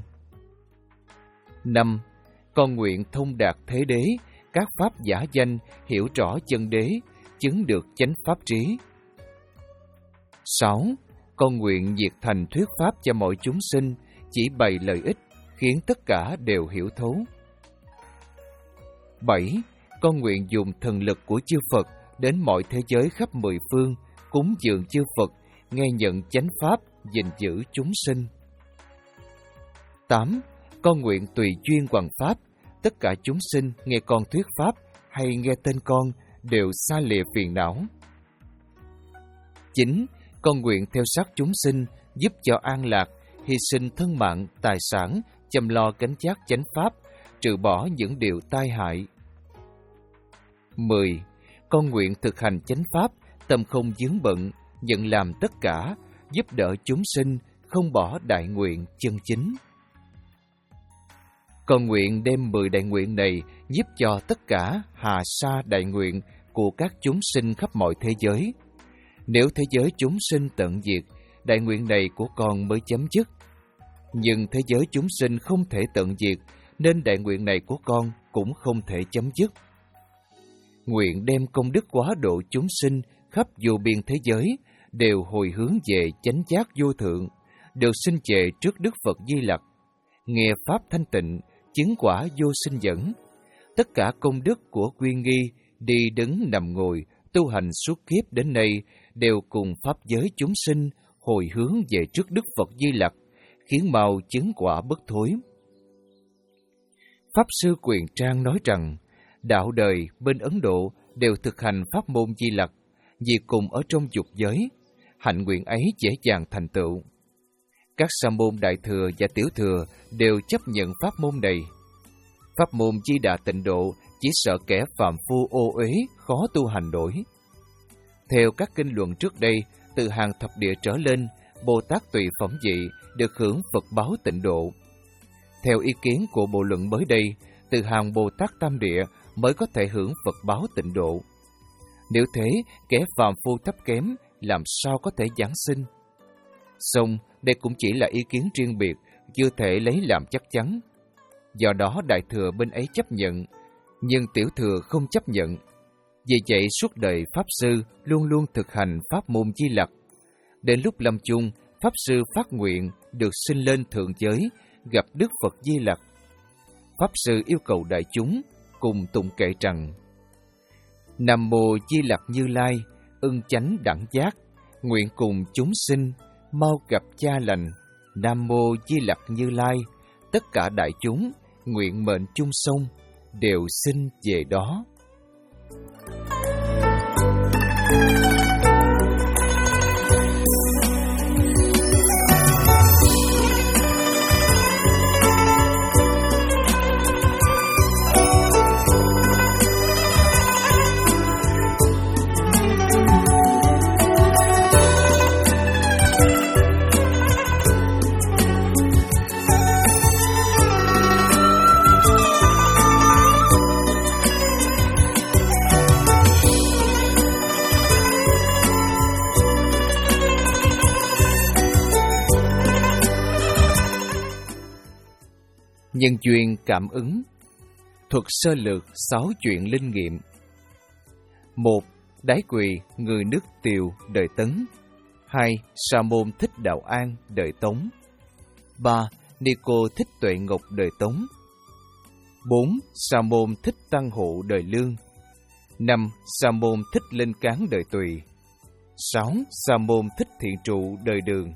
A: Năm, con nguyện thông đạt thế đế, các pháp giả danh, hiểu rõ chân đế, chứng được chánh pháp trí. Sáu, con nguyện nhiệt thành thuyết pháp cho mọi chúng sinh, chỉ bày lợi ích, khiến tất cả đều hiểu thấu. bảy. Con nguyện dùng thần lực của chư Phật đến mọi thế giới khắp mười phương, cúng dường chư Phật, nghe nhận chánh pháp, gìn giữ chúng sinh. tám. Con nguyện tùy duyên hoằng pháp, tất cả chúng sinh nghe con thuyết pháp hay nghe tên con đều xa lìa phiền não. chín. Con nguyện theo sát chúng sinh, giúp cho an lạc, hy sinh thân mạng, tài sản, chăm lo gánh vác chánh pháp, trừ bỏ những điều tai hại. mười. Con nguyện thực hành chánh pháp, tâm không vướng bận, nhận làm tất cả, giúp đỡ chúng sinh, không bỏ đại nguyện chân chính. Con nguyện đem mười đại nguyện này giúp cho tất cả hà sa đại nguyện của các chúng sinh khắp mọi thế giới. Nếu thế giới chúng sinh tận diệt, đại nguyện này của con mới chấm dứt. Nhưng thế giới chúng sinh không thể tận diệt, nên đại nguyện này của con cũng không thể chấm dứt. Nguyện đem công đức quá độ chúng sinh khắp vô biên thế giới, đều hồi hướng về chánh giác vô thượng, đều sinh chệ trước Đức Phật Di Lặc, nghe pháp thanh tịnh, chứng quả vô sinh dẫn. Tất cả công đức của quy nghi, đi đứng nằm ngồi, tu hành suốt kiếp đến nay, đều cùng pháp giới chúng sinh hồi hướng về trước Đức Phật Di Lặc, khiến mau chứng quả bất thối. Pháp Sư Quyền Trang nói rằng, đạo đời bên Ấn Độ đều thực hành pháp môn Di Lặc, vì cùng ở trong dục giới, hạnh nguyện ấy dễ dàng thành tựu. Các sa môn Đại Thừa và Tiểu Thừa đều chấp nhận pháp môn này. Pháp môn Di Đà Tịnh Độ chỉ sợ kẻ phàm phu ô uế khó tu hành nổi. Theo các kinh luận trước đây, từ hàng thập địa trở lên, Bồ Tát tùy phẩm vị được hưởng Phật báo tịnh độ. Theo ý kiến của bộ luận mới đây, từ hàng Bồ Tát Tam Địa mới có thể hưởng Phật báo tịnh độ. Nếu thế, kẻ phàm phu thấp kém làm sao có thể giảng sinh? Song đây cũng chỉ là ý kiến riêng biệt, chưa thể lấy làm chắc chắn. Do đó Đại Thừa bên ấy chấp nhận, nhưng Tiểu Thừa không chấp nhận. Vì vậy suốt đời Pháp Sư luôn luôn thực hành pháp môn Di Lặc. Đến lúc lâm chung, Pháp Sư phát nguyện được sinh lên thượng giới, gặp Đức Phật Di Lặc. Pháp Sư yêu cầu đại chúng cùng tụng kệ rằng: Nam Mô Di Lặc Như Lai, ưng chánh đẳng giác, nguyện cùng chúng sinh mau gặp cha lành. Nam Mô Di Lặc Như Lai, tất cả đại chúng nguyện mệnh chung sông đều sinh về đó. Nhân duyên cảm ứng. Thuật sơ lược sáu chuyện linh nghiệm. Một. Đái Quỳ, người nước Tiều, đời Tấn. Hai. Sa môn Thích Đạo An, đời Tống. Ba. Ni cô Thích Tuệ Ngọc, đời Tống. Bốn. Sa môn Thích Tăng Hộ, đời Lương. Năm. Sa môn Thích Linh Cán, đời Tùy. Sáu. Sa môn Thích Thiện Trụ, đời Đường.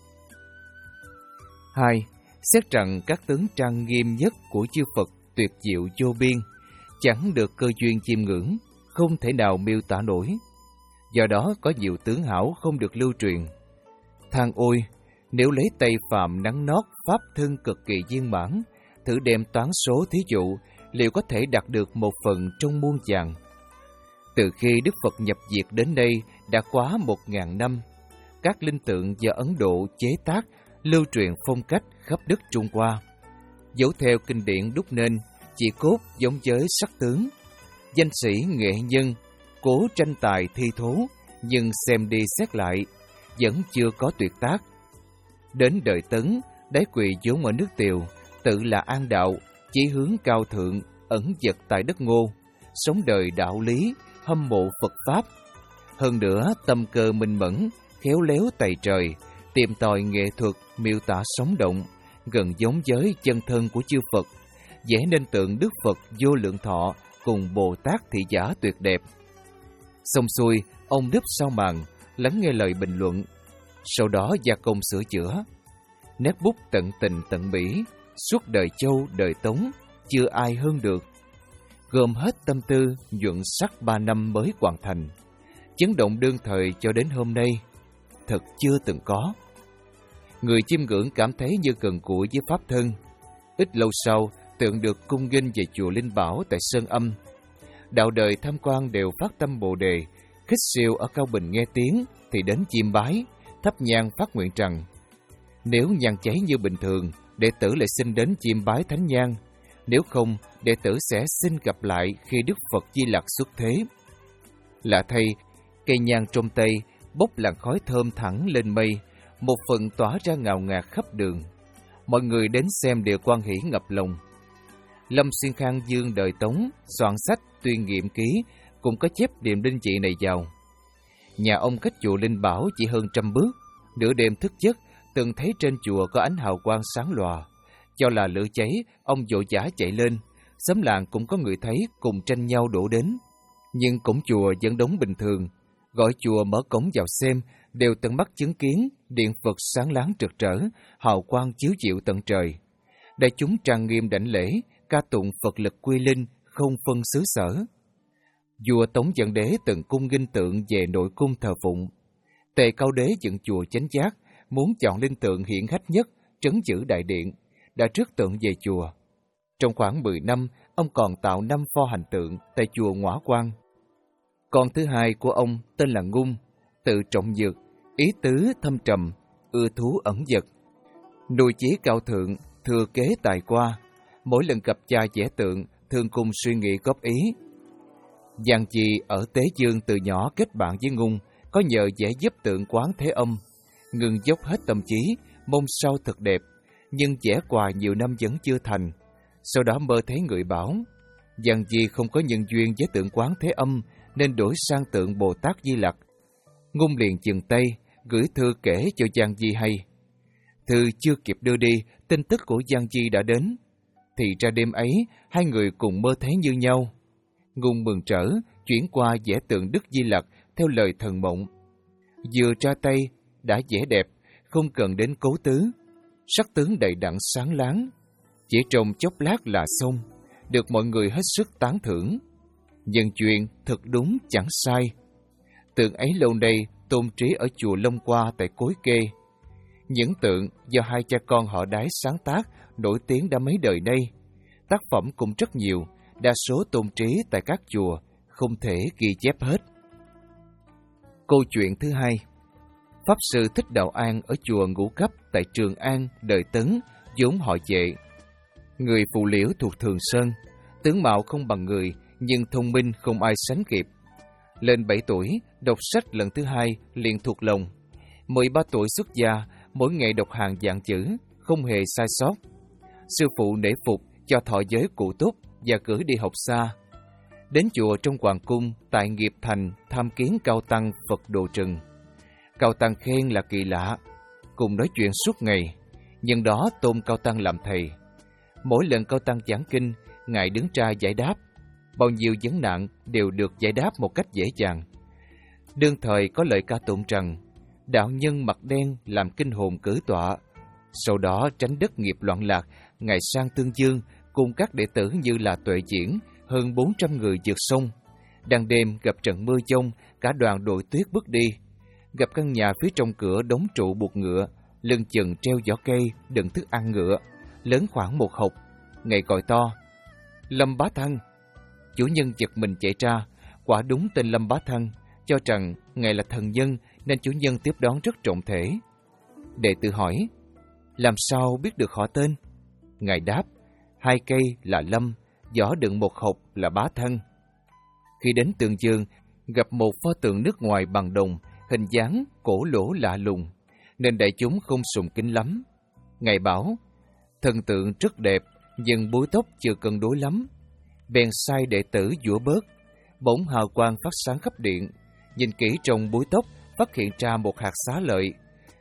A: Hai. Xét rằng các tướng trang nghiêm nhất của chư Phật tuyệt diệu vô biên, chẳng được cơ duyên chiêm ngưỡng, không thể nào miêu tả nổi. Do đó có nhiều tướng hảo không được lưu truyền. Than ôi, nếu lấy tay phàm nắng nót pháp thân cực kỳ viên mãn, thử đem toán số thí dụ, liệu có thể đạt được một phần trong muôn vàn. Từ khi Đức Phật nhập diệt đến nay đã quá một ngàn năm, các linh tượng do Ấn Độ chế tác lưu truyền phong cách khắp đất Trung Hoa. Dẫu theo kinh điển đúc nên, chỉ cốt giống với sắc tướng. Danh sĩ nghệ nhân cố tranh tài thi thố, nhưng xem đi xét lại vẫn chưa có tuyệt tác. Đến đời Tấn, Đái Quỳ vốn ở nước Tiều, tự là an đạo, chỉ hướng cao thượng, ẩn dật tại đất Ngô, sống đời đạo lý, hâm mộ Phật pháp. Hơn nữa tâm cơ minh mẫn, khéo léo tày trời, tìm tòi nghệ thuật miêu tả sống động, gần giống với chân thân của chư Phật, vẽ nên tượng Đức Phật Vô Lượng Thọ cùng Bồ Tát Thị Giả tuyệt đẹp. Xong xuôi, ông đúp sau màn, lắng nghe lời bình luận, sau đó gia công sửa chữa. Nét bút tận tình tận bỉ, suốt đời Châu đời Tống, chưa ai hơn được. Gồm hết tâm tư, nhuận sắc ba năm mới hoàn thành. Chấn động đương thời cho đến hôm nay, thật chưa từng có. Người chiêm ngưỡng cảm thấy như gần gũi với Pháp thân. Ít lâu sau, tượng được cung nghênh về chùa Linh Bảo tại Sơn Âm. Đạo đời tham quan đều phát tâm Bồ Đề, khích siêu ở Cao Bình nghe tiếng thì đến chiêm bái, thắp nhang phát nguyện rằng: nếu nhang cháy như bình thường, đệ tử lại xin đến chiêm bái thánh nhang; nếu không, đệ tử sẽ xin gặp lại khi Đức Phật Di Lặc xuất thế. Lạ thay, cây nhang trong tay bốc làn khói thơm thẳng lên mây, một phần tỏa ra ngào ngạt khắp đường. Mọi người đến xem đều quan hỷ ngập lòng. Lâm Xuyên Khang Dương đời Tống soạn sách Tuyên Nghiệm Ký cũng có chép điềm linh dị này vào. Nhà ông cách chùa Linh Bảo chỉ hơn trăm bước. Nửa đêm thức giấc, từng thấy trên chùa có ánh hào quang sáng lòa. Cho là lửa cháy, ông vội vã chạy lên. Xóm làng cũng có người thấy, cùng tranh nhau đổ đến. Nhưng cổng chùa vẫn đóng bình thường. Gọi chùa mở cổng vào xem, đều tận mắt chứng kiến điện Phật sáng láng rực rỡ, hào quang chiếu chịu tận trời. Đại chúng trang nghiêm đảnh lễ, ca tụng Phật lực quy linh, không phân xứ sở. Vua Tống Giận Đế từng cung nghinh tượng về nội cung thờ phụng. Tề Cao Đế dựng chùa Chánh Giác, muốn chọn linh tượng hiển hách nhất, trấn giữ đại điện, đã rước tượng về chùa. Trong khoảng mười năm, ông còn tạo năm pho hành tượng tại chùa Ngõa Quang. Con thứ hai của ông tên là Ngung, tự trọng dược, ý tứ thâm trầm, ưa thú ẩn dật. Nuôi chí cao thượng, thừa kế tài qua, mỗi lần gặp cha vẽ tượng, thường cùng suy nghĩ góp ý. Giang Chi ở Tế Dương từ nhỏ kết bạn với Ngung, có nhờ vẽ giúp tượng Quán Thế Âm. Ngừng dốc hết tâm trí, mong sau thật đẹp, nhưng vẽ hoài nhiều năm vẫn chưa thành. Sau đó mơ thấy người bảo, Giang Chi không có nhân duyên với tượng Quán Thế Âm, nên đổi sang tượng Bồ Tát Di Lặc. Ngung liền dừng tay, gửi thư kể cho Giang Di hay. Thư chưa kịp đưa đi, tin tức của Giang Di đã đến. Thì ra đêm ấy, hai người cùng mơ thấy như nhau. Ngung mừng trở, chuyển qua vẽ tượng Đức Di Lặc theo lời thần mộng. Vừa ra tay, đã vẽ đẹp, không cần đến cấu tứ. Sắc tướng đầy đặn sáng láng, chỉ trong chốc lát là xong, được mọi người hết sức tán thưởng. Nhân chuyện thật đúng chẳng sai. Tượng ấy lâu nay tôn trí ở chùa Long Qua tại Cối Kê. Những tượng do hai cha con họ Đái sáng tác nổi tiếng đã mấy đời nay. Tác phẩm cũng rất nhiều, đa số tôn trí tại các chùa, không thể ghi chép hết. Câu chuyện thứ hai. Pháp sư Thích Đạo An ở chùa Ngũ Cấp tại Trường An, đời Tấn, vốn họ Vệ. Người Phù Liễu thuộc Thường Sơn, tướng mạo không bằng người, nhưng thông minh không ai sánh kịp. Lên bảy tuổi, đọc sách lần thứ hai liền thuộc lòng. mười ba tuổi xuất gia, mỗi ngày đọc hàng vạn chữ, không hề sai sót. Sư phụ nể phục cho thọ giới cụ túc và gửi đi học xa. Đến chùa trong Hoàng Cung tại Nghiệp Thành tham kiến Cao Tăng Phật Đồ Trừng. Cao Tăng khen là kỳ lạ, cùng nói chuyện suốt ngày, nhân đó tôn Cao Tăng làm thầy. Mỗi lần Cao Tăng giảng kinh, Ngài đứng ra giải đáp. Bao nhiêu vấn nạn đều được giải đáp một cách dễ dàng. Đương thời có lời ca tụng rằng, đạo nhân mặt đen làm kinh hồn cử tọa. Sau đó tránh đất nghiệp loạn lạc, Ngài sang Tương Dương cùng các đệ tử như là Tuệ Diễn, hơn bốn trăm người vượt sông. Đang đêm gặp trận mưa giông, cả đoàn đội tuyết bước đi. Gặp căn nhà phía trong cửa đóng trụ buộc ngựa, lưng chừng treo vỏ cây đựng thức ăn ngựa, lớn khoảng một hộc. Ngài gọi to, Lâm Bá Thăng. Chủ nhân giật mình chạy ra, quả đúng tên Lâm Bá Thăng, cho rằng Ngài là thần nhân nên chủ nhân tiếp đón rất trọng thể. Đệ tử hỏi, làm sao biết được họ tên? Ngài đáp, hai cây là Lâm, vỏ đựng một hộc là Bá Thăng. Khi đến Tương Dương, gặp một pho tượng nước ngoài bằng đồng, hình dáng cổ lỗ lạ lùng, nên đại chúng không sùng kính lắm. Ngài bảo, thần tượng rất đẹp, nhưng búi tóc chưa cân đối lắm. Bèn sai đệ tử giũa bớt, bỗng hào quang phát sáng khắp điện. Nhìn kỹ trong búi tóc, phát hiện ra một hạt xá lợi.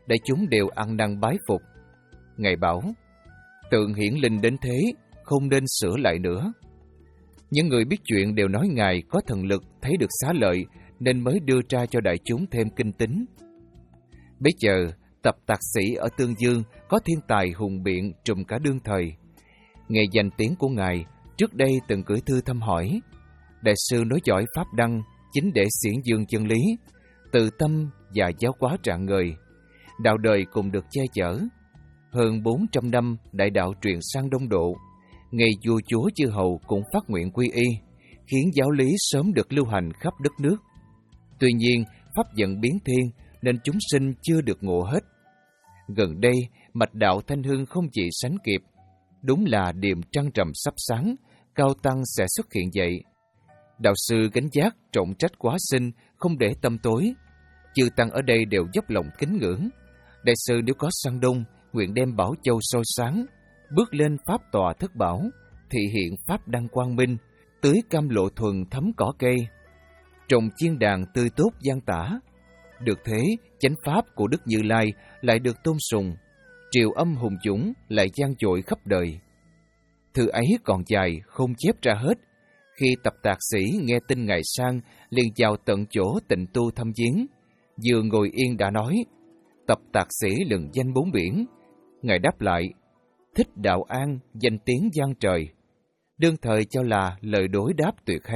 A: đại chúng đều ăn năn bái phục. Ngài bảo, tượng hiển linh đến thế, không nên sửa lại nữa. Những người biết chuyện đều nói Ngài có thần lực thấy được xá lợi, nên mới đưa ra cho đại chúng thêm kinh tín. Bây giờ, Tập Tạc Sĩ ở Tương Dương có thiên tài hùng biện trùm cả đương thời. Nghe danh tiếng của Ngài, trước đây từng gửi thư thăm hỏi. Đại sư nói giỏi pháp đăng, chính để xiển dương chân lý, từ tâm và giáo hóa rạng ngời, đạo đời cùng được che chở. Hơn bốn trăm năm đại đạo truyền sang Đông Độ, ngày vua chúa chư hầu cũng phát nguyện quy y, khiến giáo lý sớm được lưu hành khắp đất nước. Tuy nhiên, pháp vận biến thiên nên chúng sinh chưa được ngộ hết. Gần đây, mạch đạo Thanh Hưng không chỉ sánh kịp. Đúng là điềm trăng trầm sắp sáng, cao tăng sẽ xuất hiện dậy. Đạo sư gánh giác trọng trách quá sinh, không để tâm tối. Chư tăng ở đây đều dốc lòng kính ngưỡng. Đại sư nếu có sang đông, nguyện đem Bảo Châu soi sáng, bước lên pháp tòa thất bảo, thị hiện pháp đăng quang minh, tưới cam lộ thuần thấm cỏ cây, trồng chiên đàn tươi tốt gian tả. Được thế, chánh pháp của Đức Như Lai lại được tôn sùng, triều âm hùng dũng lại vang dội khắp đời. Thư ấy còn dài, không chép ra hết. Khi Tập Tạc Sĩ nghe tin Ngài sang, liền vào tận chỗ tịnh tu thăm viếng. Vừa ngồi yên đã nói, Tập Tạc Sĩ lừng danh bốn biển. Ngài đáp lại, thích đạo an, danh tiếng vang trời. Đương thời cho là lời đối đáp tuyệt hay.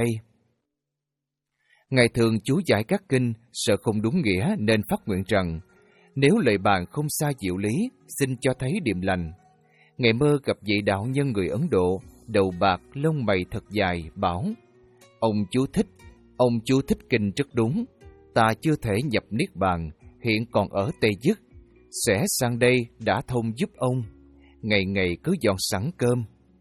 A: Ngài thường chú giải các kinh, sợ không đúng nghĩa nên phát nguyện rằng, nếu lời bàn không xa diệu lý, xin cho thấy điềm lành. Ngài mơ gặp vị đạo nhân người Ấn Độ, đầu bạc, lông mày thật dài, bảo, ông chú thích, ông chú thích kinh rất đúng, ta chưa thể nhập Niết Bàn, hiện còn ở Tây Dứt, sẽ sang đây đã thông giúp ông, ngày ngày cứ dọn sẵn cơm.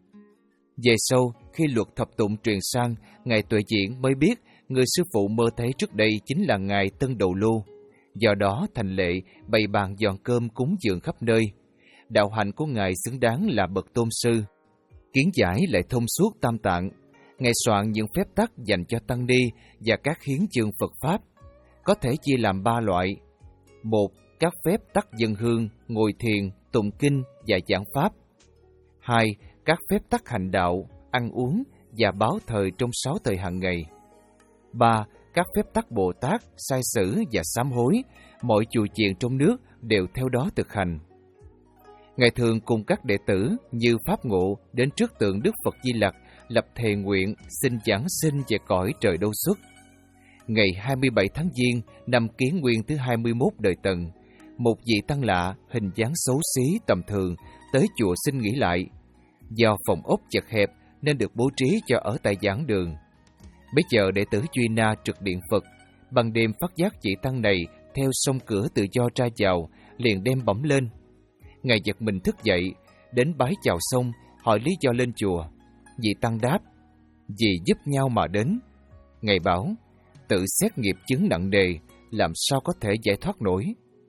A: Về sau, khi luật thập tụng truyền sang, Ngài Tuệ Diễn mới biết người sư phụ mơ thấy trước đây chính là Ngài Tân Đầu Lô. Do đó thành lệ bày bàn dọn cơm cúng dường khắp nơi. Đạo hạnh của Ngài xứng đáng là bậc tôn sư. Kiến giải lại thông suốt tam tạng. Ngài soạn những phép tắc dành cho tăng ni và các hiến chương Phật Pháp. Có thể chia làm ba loại. Một, các phép tắc dân hương, ngồi thiền, tụng kinh và giảng Pháp. Hai, các phép tắc hành đạo, ăn uống và báo thời trong sáu thời hàng ngày. Ba, các phép tắc Bồ Tát, sai sử và sám hối, mọi chùa chiền trong nước đều theo đó thực hành. Ngài thường cùng các đệ tử như Pháp Ngộ đến trước tượng Đức Phật Di Lặc lập thề nguyện xin giảng sinh về cõi trời Đâu Xuất. Ngày hai mươi bảy tháng Giêng năm Kỷ Nguyên thứ hai mươi mốt đời Tần, một vị tăng lạ hình dáng xấu xí tầm thường tới chùa xin nghỉ lại. Do phòng ốc chật hẹp nên được bố trí cho ở tại giảng đường. Bây giờ đệ tử Duy Na trực điện Phật, ban đêm phát giác vị tăng này theo sông cửa tự do ra vào, liền đem bẩm lên. Ngài giật mình thức dậy, đến bái chào xong, hỏi lý do lên chùa. Vị tăng đáp, vì giúp nhau mà đến. Ngài bảo, tự xét nghiệp chứng nặng nề, làm sao có thể giải thoát nổi.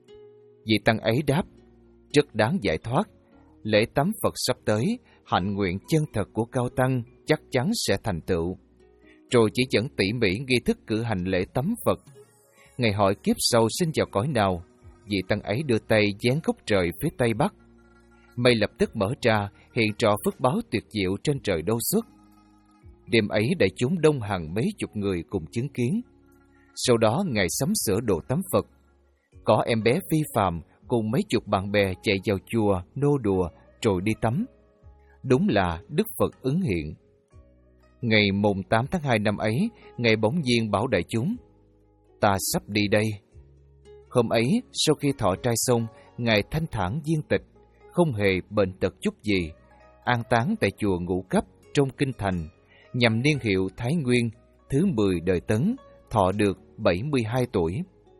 A: Vị tăng ấy đáp, rất đáng giải thoát. Lễ tắm Phật sắp tới, hạnh nguyện chân thật của cao tăng chắc chắn sẽ thành tựu. Rồi chỉ dẫn tỉ mỉ nghi thức cử hành lễ tắm Phật. Ngài hỏi kiếp sau sinh vào cõi nào. Vị tăng ấy đưa tay dán góc trời phía tây bắc. Mây lập tức mở ra, hiện trò phước báo tuyệt diệu trên trời Đâu Xuất. Đêm ấy đại chúng đông hàng mấy chục người cùng chứng kiến. Sau đó Ngài sắm sửa đồ tắm Phật. Có em bé phi phàm cùng mấy chục bạn bè chạy vào chùa nô đùa rồi đi tắm. Đúng là Đức Phật ứng hiện. Ngày mùng tám tháng hai năm ấy, Ngài bỗng nhiên bảo đại chúng, ta sắp đi đây. Hôm ấy, sau khi thọ trai xong, Ngài thanh thản viên tịch, không hề bệnh tật chút gì, an táng tại chùa Ngũ Cấp trong kinh thành, nhằm niên hiệu Thái Nguyên, thứ mười đời Tấn, thọ được bảy mươi hai tuổi.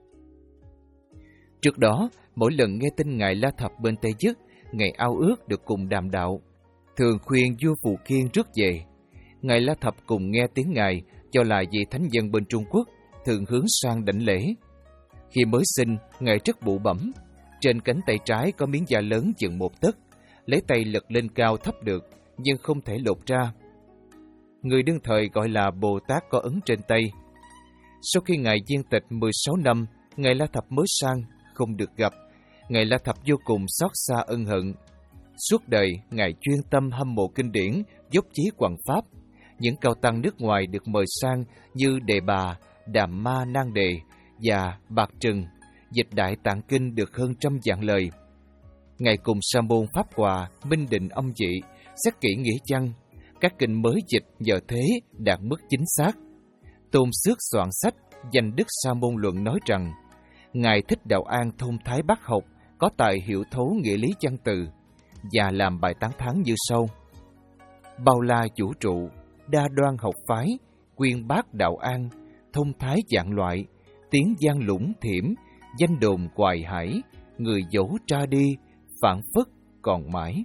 A: Trước đó, mỗi lần nghe tin Ngài La Thập bên Tây Dứt, Ngài ao ước được cùng đàm đạo, thường khuyên vua Phù Kiên rước về. Ngài La Thập cùng nghe tiếng Ngài, cho là vị thánh dân bên Trung Quốc, thường hướng sang đảnh lễ. Khi mới sinh, Ngài rất bụ bẫm, trên cánh tay trái có miếng da lớn chừng một tấc, lấy tay lật lên cao thấp được, nhưng không thể lột ra. Người đương thời gọi là Bồ Tát có ấn trên tay. Sau khi Ngài viên tịch mười sáu năm, Ngài La Thập mới sang, không được gặp. Ngài La Thập vô cùng xót xa ân hận. Suốt đời, Ngài chuyên tâm hâm mộ kinh điển, dốc chí hoằng pháp. Những cao tăng nước ngoài được mời sang như Đề Bà, Đàm Ma Nan Đề và Bạc Trừng, dịch Đại Tạng Kinh được hơn trăm vạn lời. Ngài cùng sa môn Pháp Hòa, minh định âm dị, xét kỹ nghĩa văn. Các kinh mới dịch nhờ thế đạt mức chính xác. Tôn Xước soạn sách Danh Đức Sa Môn Luận nói rằng, Ngài Thích Đạo An thông thái bác học, có tài hiểu thấu nghĩa lý văn từ, và làm bài tán thán như sau: bao la vũ trụ, đa đoan học phái, quyên bác đạo an, thông thái dạng loại, tiếng gian lũng thiểm, danh đồn hoài hải, người dẫu tra đi, phản phất còn mãi.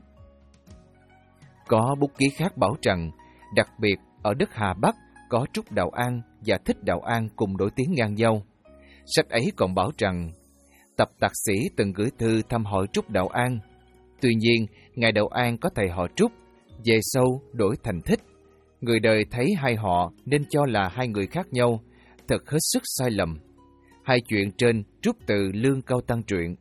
A: Có bút ký khác bảo rằng, đặc biệt ở đất Hà Bắc có Trúc Đạo An và Thích Đạo An cùng nổi tiếng ngang nhau. Sách ấy còn bảo rằng, Tập Tạc Sĩ từng gửi thư thăm hỏi Trúc Đạo An. Tuy nhiên, Ngài Đạo An có thầy họ Trúc, về sau đổi thành Thích. Người đời thấy hai họ nên cho là hai người khác nhau, thật hết sức sai lầm. Hai chuyện trên trút từ Lương Cao Tăng truyện.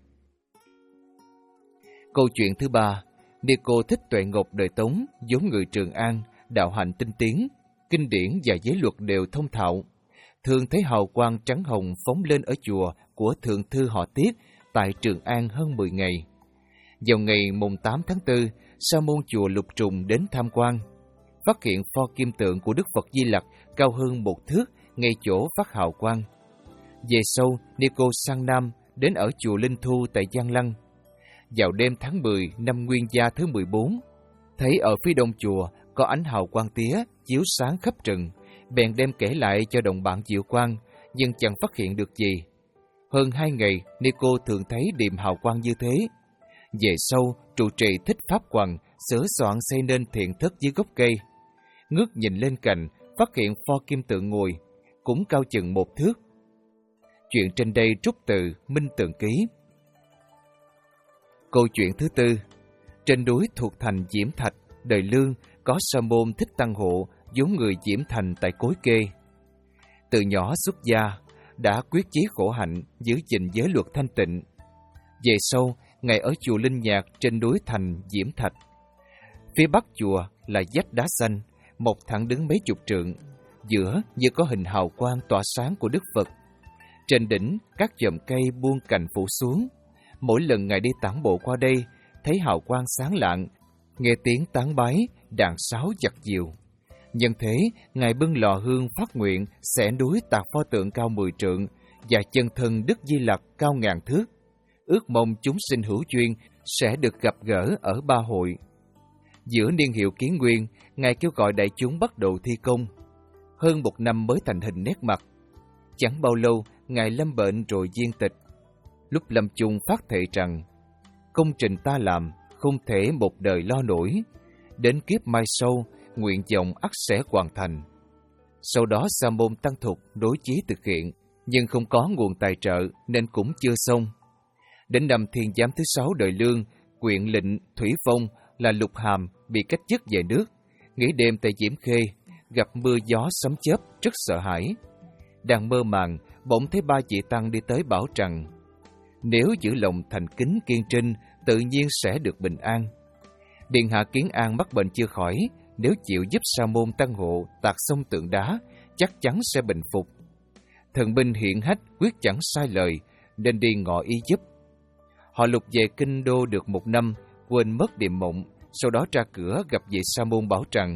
A: Câu chuyện thứ ba, Nico Thích Tuệ Ngọc đời Tống, vốn người Trường An, đạo hạnh tinh tiến, kinh điển và giới luật đều thông thạo. Thường thấy hào quang trắng hồng phóng lên ở chùa của Thượng Thư họ Tiết tại Trường An hơn mười ngày. Vào ngày mùng tám tháng tư, sa môn chùa Lục Trùng đến tham quan, phát hiện pho kim tượng của Đức Phật Di Lặc cao hơn một thước ngay chỗ phát hào quang. Về sau, Nico sang Nam đến ở chùa Linh Thu tại Giang Lăng. Vào đêm tháng mười năm Nguyên Gia thứ mười bốn, thấy ở phía đông chùa có ánh hào quang tía chiếu sáng khắp rừng, bèn đem kể lại cho đồng bạn Diệu Quang, nhưng chẳng phát hiện được gì. Hơn hai ngày, Nico thường thấy điềm hào quang như thế. Về sau, trụ trì Thích Pháp Hoằng sửa soạn xây nên thiện thất dưới gốc cây. Ngước nhìn lên cành, phát hiện pho kim tượng ngồi, cũng cao chừng một thước. Chuyện trên đây trút từ Minh Tượng Ký. Câu chuyện thứ tư, trên núi thuộc thành Diễm Thạch, đời Lương, có sa môn Thích Tăng Hộ, vốn người Diễm Thành tại Cối Kê. Từ nhỏ xuất gia, đã quyết chí khổ hạnh, giữ gìn giới luật thanh tịnh. Về sau, Ngài ở chùa Linh Nhạc trên núi thành Diễm Thạch. Phía bắc chùa là vách đá xanh, mọc thẳng đứng mấy chục trượng, giữa như có hình hào quang tỏa sáng của Đức Phật. Trên đỉnh, các chòm cây buông cành phủ xuống. Mỗi lần Ngài đi tản bộ qua đây, thấy hào quang sáng lạng, nghe tiếng tán bái, đàn sáo giặt diều. Nhân thế, Ngài bưng lò hương phát nguyện xẻ núi tạc pho tượng cao mười trượng và chân thân Đức Di Lặc cao ngàn thước. Ước mong chúng sinh hữu duyên sẽ được gặp gỡ ở ba hội. Giữa niên hiệu Kiến Nguyên, Ngài kêu gọi đại chúng bắt đầu thi công. Hơn một năm mới thành hình nét mặt. Chẳng bao lâu, Ngài lâm bệnh rồi viên tịch. Lúc lâm chung phát thệ rằng, công trình ta làm không thể một đời lo nổi. Đến kiếp mai sau, nguyện vọng ắt sẽ hoàn thành. Sau đó sa môn Tăng Thục đối chí thực hiện, nhưng không có nguồn tài trợ nên cũng chưa xong. Đến năm Thiên Giám thứ sáu đời Lương, quyện lệnh Thủy Phong là Lục Hàm bị cách chức về nước, nghỉ đêm tại Diễm Khê, gặp mưa gió sấm chớp rất sợ hãi. Đang mơ màng, bỗng thấy ba chị tăng đi tới bảo rằng, nếu giữ lòng thành kính kiên trinh, tự nhiên sẽ được bình an. Điện hạ Kiến An mắc bệnh chưa khỏi, nếu chịu giúp sa môn Tăng Hộ tạc xong tượng đá, chắc chắn sẽ bình phục. Thần binh hiển hách quyết chẳng sai lời, nên đi ngọ ý giúp. Họ Lục về kinh đô được một năm, quên mất điềm mộng, sau đó ra cửa gặp vị sa môn bảo rằng,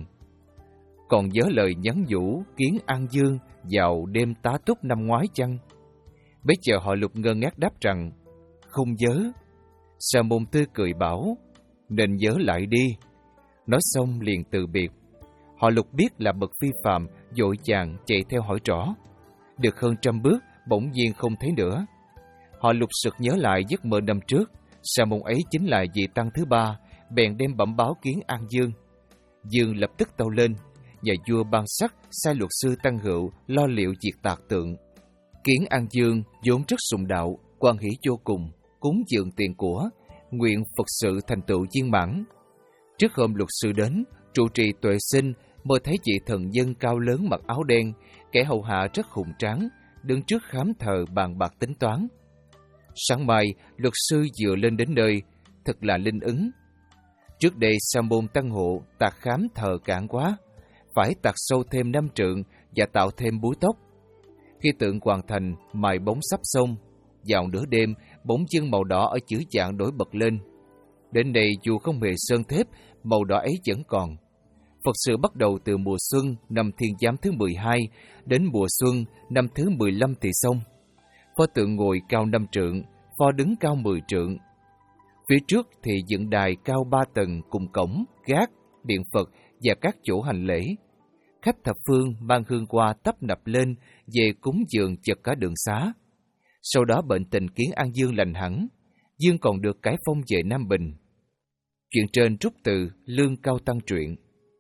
A: còn nhớ lời nhắn nhủ Kiến An Dương vào đêm tá túc năm ngoái chăng? Bấy giờ họ Lục ngơ ngác đáp rằng, không nhớ. Sa môn tươi cười bảo, nên nhớ lại đi. Nói xong liền từ biệt. Họ Lục biết là bậc phi phàm, vội vàng chạy theo hỏi rõ. Được hơn trăm bước, bỗng nhiên không thấy nữa. Họ Lục sực nhớ lại giấc mơ năm trước, sa môn ấy chính là vị tăng thứ ba, bèn đem bẩm báo Kiến An Dương. Dương lập tức tâu lên, nhà vua ban sắc sai luật sư Tăng Hữu lo liệu việc tạc tượng. Kiến An Dương vốn rất sùng đạo, quan hỷ vô cùng, cúng dường tiền của, nguyện Phật sự thành tựu viên mãn. Trước hôm luật sư đến, trụ trì Tuệ Sinh mơ thấy vị thần dân cao lớn mặc áo đen, kẻ hầu hạ rất hùng tráng, đứng trước khám thờ bàn bạc tính toán. Sáng mai, luật sư vừa lên đến nơi, thật là linh ứng. Trước đây sa môn tăng hộ tạc khám thờ cạn quá, phải tạc sâu thêm năm trượng và tạo thêm búi tóc. Khi tượng hoàn thành, mài bóng sắp xong, vào nửa đêm, bóng chân màu đỏ ở chữ chạng đổi bật lên. Đến đây dù không hề sơn thép, màu đỏ ấy vẫn còn. Phật sự bắt đầu từ mùa xuân năm Thiên Giám thứ mười hai đến mùa xuân năm thứ mười lăm thì xong. Pho tượng ngồi cao năm trượng, pho đứng cao mười trượng. Phía trước thì dựng đài cao ba tầng cùng cổng, gác, điện Phật và các chỗ hành lễ. Khách thập phương mang hương hoa tấp nập lên về cúng dường chật cả đường xá. Sau đó bệnh tình khiến An Dương lành hẳn, Dương còn được cải phong về Nam Bình. Chuyện trên trút từ Lương Cao Tăng truyện.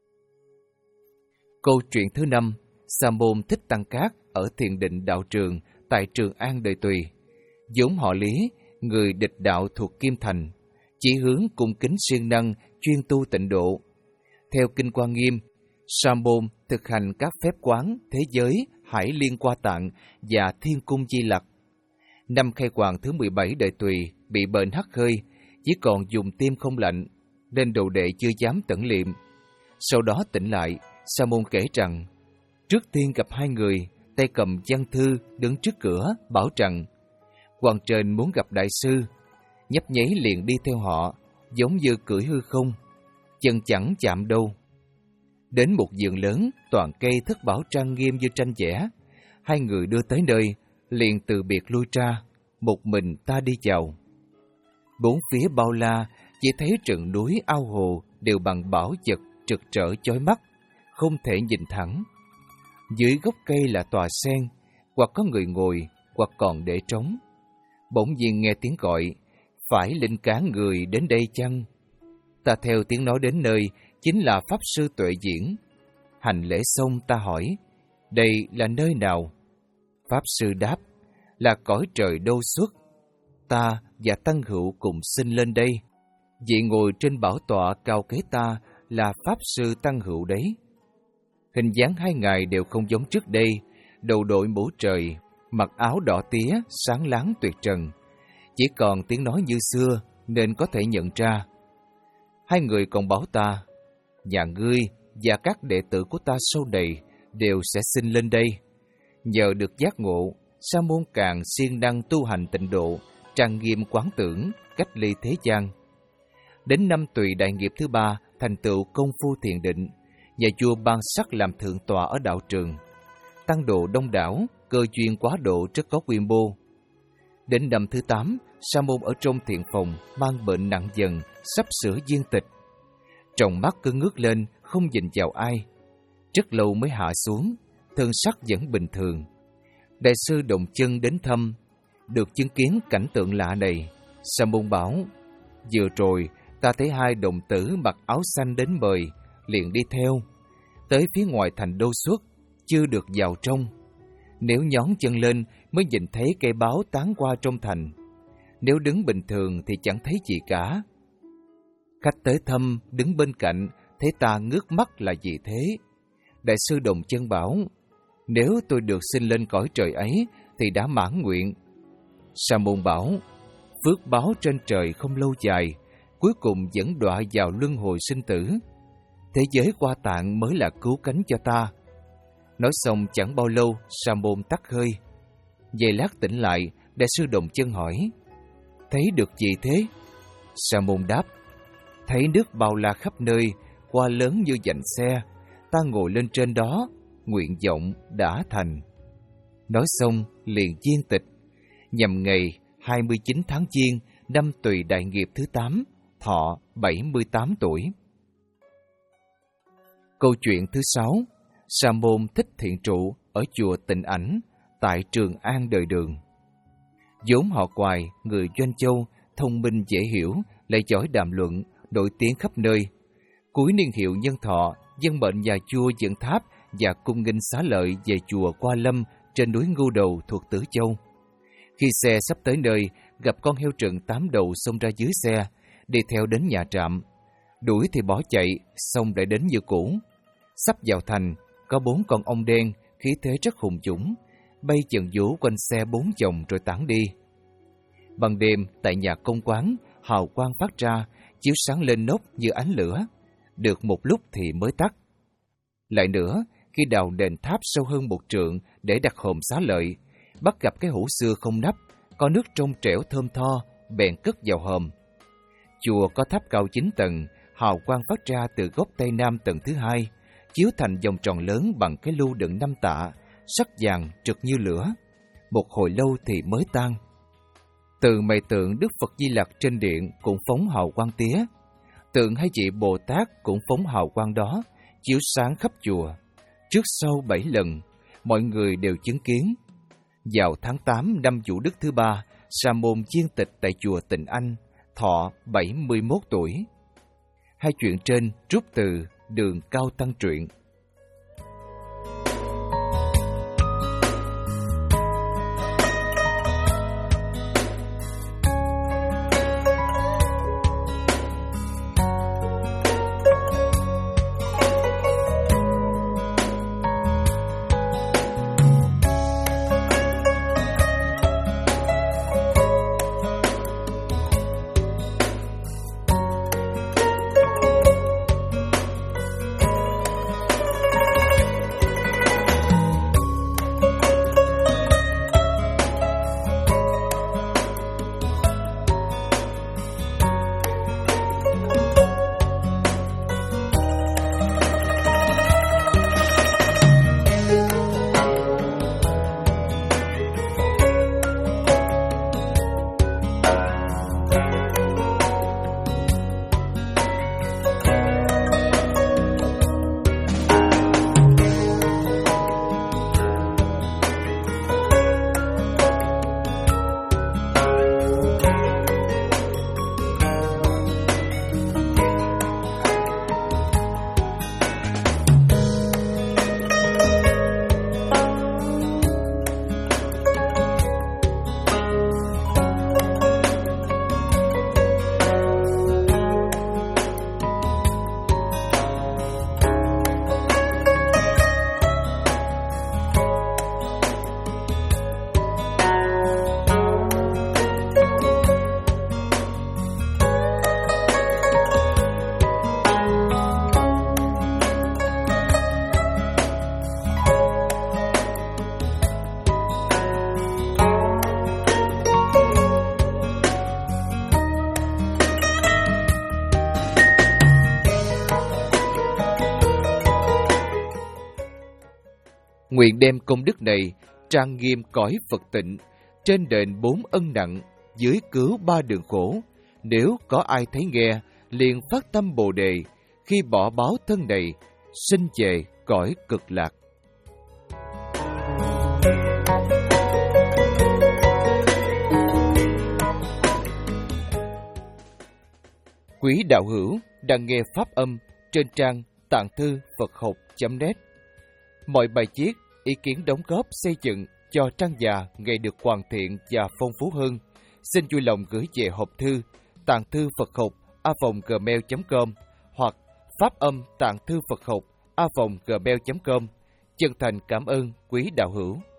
A: Câu chuyện thứ năm, Sa môn Thích Tăng Cát ở Thiền Định Đạo Trường tại Trường An đời Tùy. Vốn họ Lý, người địch đạo thuộc Kim Thành, chỉ hướng cung kính siêng năng, chuyên tu tịnh độ. Theo Kinh Quan Nghiêm, Sa môn thực hành các phép quán, thế giới, Hải Liên Qua Tạng và Thiên Cung Di Lặc. Năm Khai Hoàng thứ mười bảy đời Tùy bị bệnh hắt hơi, chỉ còn dùng tim không lạnh, nên đồ đệ chưa dám tẩn liệm. Sau đó tỉnh lại, Sa môn kể rằng, trước tiên gặp hai người, tay cầm văn thư đứng trước cửa, bảo rằng, Hoàng trên muốn gặp đại sư, nhấp nháy liền đi theo họ, giống như cưỡi hư không, chân chẳng chạm đâu. Đến một vườn lớn, toàn cây thất bảo trang nghiêm như tranh vẽ, hai người đưa tới nơi, liền từ biệt lui ra, một mình ta đi chào. Bốn phía bao la, chỉ thấy rừng núi ao hồ đều bằng bảo vật trực trở chói mắt, không thể nhìn thẳng. Dưới gốc cây là tòa sen, hoặc có người ngồi, hoặc còn để trống. Bỗng nhiên nghe tiếng gọi, phải linh cán người đến đây chăng? Ta theo tiếng nói đến nơi, chính là Pháp Sư Tuệ Diễn. Hành lễ xong ta hỏi, đây là nơi nào? Pháp Sư đáp, là cõi trời Đô Xuất. Ta và Tăng Hữu cùng sinh lên đây. Vị ngồi trên bảo tọa cao kế ta là Pháp Sư Tăng Hữu đấy. Hình dáng hai ngài đều không giống trước đây, đầu đội mũ trời, mặc áo đỏ tía, sáng láng tuyệt trần. Chỉ còn tiếng nói như xưa nên có thể nhận ra. Hai người còn bảo ta, nhà ngươi và các đệ tử của ta sau này đều sẽ sinh lên đây. Nhờ được giác ngộ, Sa môn càng siêng năng tu hành tịnh độ, trang nghiêm quán tưởng, cách ly thế gian. Đến năm Tùy đại nghiệp thứ ba, thành tựu công phu thiền định, nhà vua ban sắc làm thượng tọa ở đạo trường. Tăng độ đông đảo, cơ duyên quá độ rất có quy mô. Đến năm thứ tám, Sa môn ở trong thiền phòng mang bệnh nặng dần, sắp sửa viên tịch. Tròng mắt cứ ngước lên, không nhìn vào ai. Rất lâu mới hạ xuống, thân sắc vẫn bình thường. Đại sư Đồng Chân đến thăm, được chứng kiến cảnh tượng lạ này. Sa môn bảo, vừa rồi ta thấy hai đồng tử mặc áo xanh đến mời, liền đi theo. Tới phía ngoài thành Đô Xuất, chưa được vào trong. Nếu nhón chân lên mới nhìn thấy cây báo tán qua trong thành. Nếu đứng bình thường thì chẳng thấy gì cả. Khách tới thăm, đứng bên cạnh, thấy ta ngước mắt là gì thế? Đại sư Đồng Chân bảo, nếu tôi được sinh lên cõi trời ấy thì đã mãn nguyện. Sa môn bảo, phước báo trên trời không lâu dài, cuối cùng vẫn đọa vào luân hồi sinh tử. Thế giới Qua Tạng mới là cứu cánh cho ta. Nói xong chẳng bao lâu, Sa môn tắt hơi. Giây lát tỉnh lại, Đại sư Đồng Chân hỏi, thấy được gì thế? Sa môn đáp, thấy nước bao la khắp nơi, hoa lớn như dành xe, ta ngồi lên trên đó, nguyện vọng đã thành. Nói xong liền viên tịch, nhằm ngày hai mươi chín tháng Giêng năm Tùy đại nghiệp thứ tám, thọ bảy mươi tám tuổi. Câu chuyện thứ sáu, Sa môn Thích Thiện Trụ ở chùa Tịnh Ảnh tại Trường An đời Đường. Vốn họ Quài, người Doanh Châu, thông minh dễ hiểu, lại giỏi đàm luận, nổi tiếng khắp nơi. Cuối niên hiệu Nhân Thọ, dân mệnh nhà vua dựng tháp và cung nghinh xá lợi về chùa Qua Lâm trên núi Ngưu Đầu thuộc Tử Châu. Khi xe sắp tới nơi, gặp con heo rừng tám đầu xông ra dưới xe, đi theo đến nhà trạm. Đuổi thì bỏ chạy, xong lại đến như cũ. Sắp vào thành, có bốn con ong đen, khí thế rất hùng dũng, bay chần vỗ quanh xe bốn vòng rồi tản đi. Ban đêm tại nhà công quán, hào quang phát ra, chiếu sáng lên nốt như ánh lửa, được một lúc thì mới tắt. Lại nữa, khi đào đền tháp sâu hơn một trượng để đặt hòm xá lợi, bắt gặp cái hũ xưa không nắp, có nước trong trẻo thơm tho, bèn cất vào hòm. Chùa có tháp cao chín tầng, hào quang phát ra từ góc tây nam tầng thứ hai, chiếu thành vòng tròn lớn bằng cái lu đựng năm tạ, sắc vàng trực như lửa. Một hồi lâu thì mới tan. Từ mày tượng Đức Phật Di Lặc trên điện cũng phóng hào quang tía. Tượng hai vị Bồ Tát cũng phóng hào quang đó, chiếu sáng khắp chùa. Trước sau bảy lần, mọi người đều chứng kiến. Vào tháng tám năm Vũ Đức thứ ba, Sa môn chiên tịch tại chùa Tịnh Anh, thọ bảy mươi mốt tuổi. Hai chuyện trên rút từ Đường Cao Tăng Truyện. Nguyện đem công đức này trang nghiêm cõi Phật tịnh, trên đền bốn ân nặng, dưới cứu ba đường khổ. Nếu có ai thấy nghe, liền phát tâm Bồ đề, khi bỏ báo thân này, sinh về cõi cực lạc. Quý đạo hữu đang nghe pháp âm trên trang tạng thư Phật học chấm net. Mọi bài viết, ý kiến đóng góp xây dựng cho trang già ngày được hoàn thiện và phong phú hơn, xin vui lòng gửi về hộp thư tạng thư Phật học a còng gmail chấm com hoặc pháp âm tạng thư Phật học a còng gmail chấm com. Chân thành cảm ơn quý đạo hữu.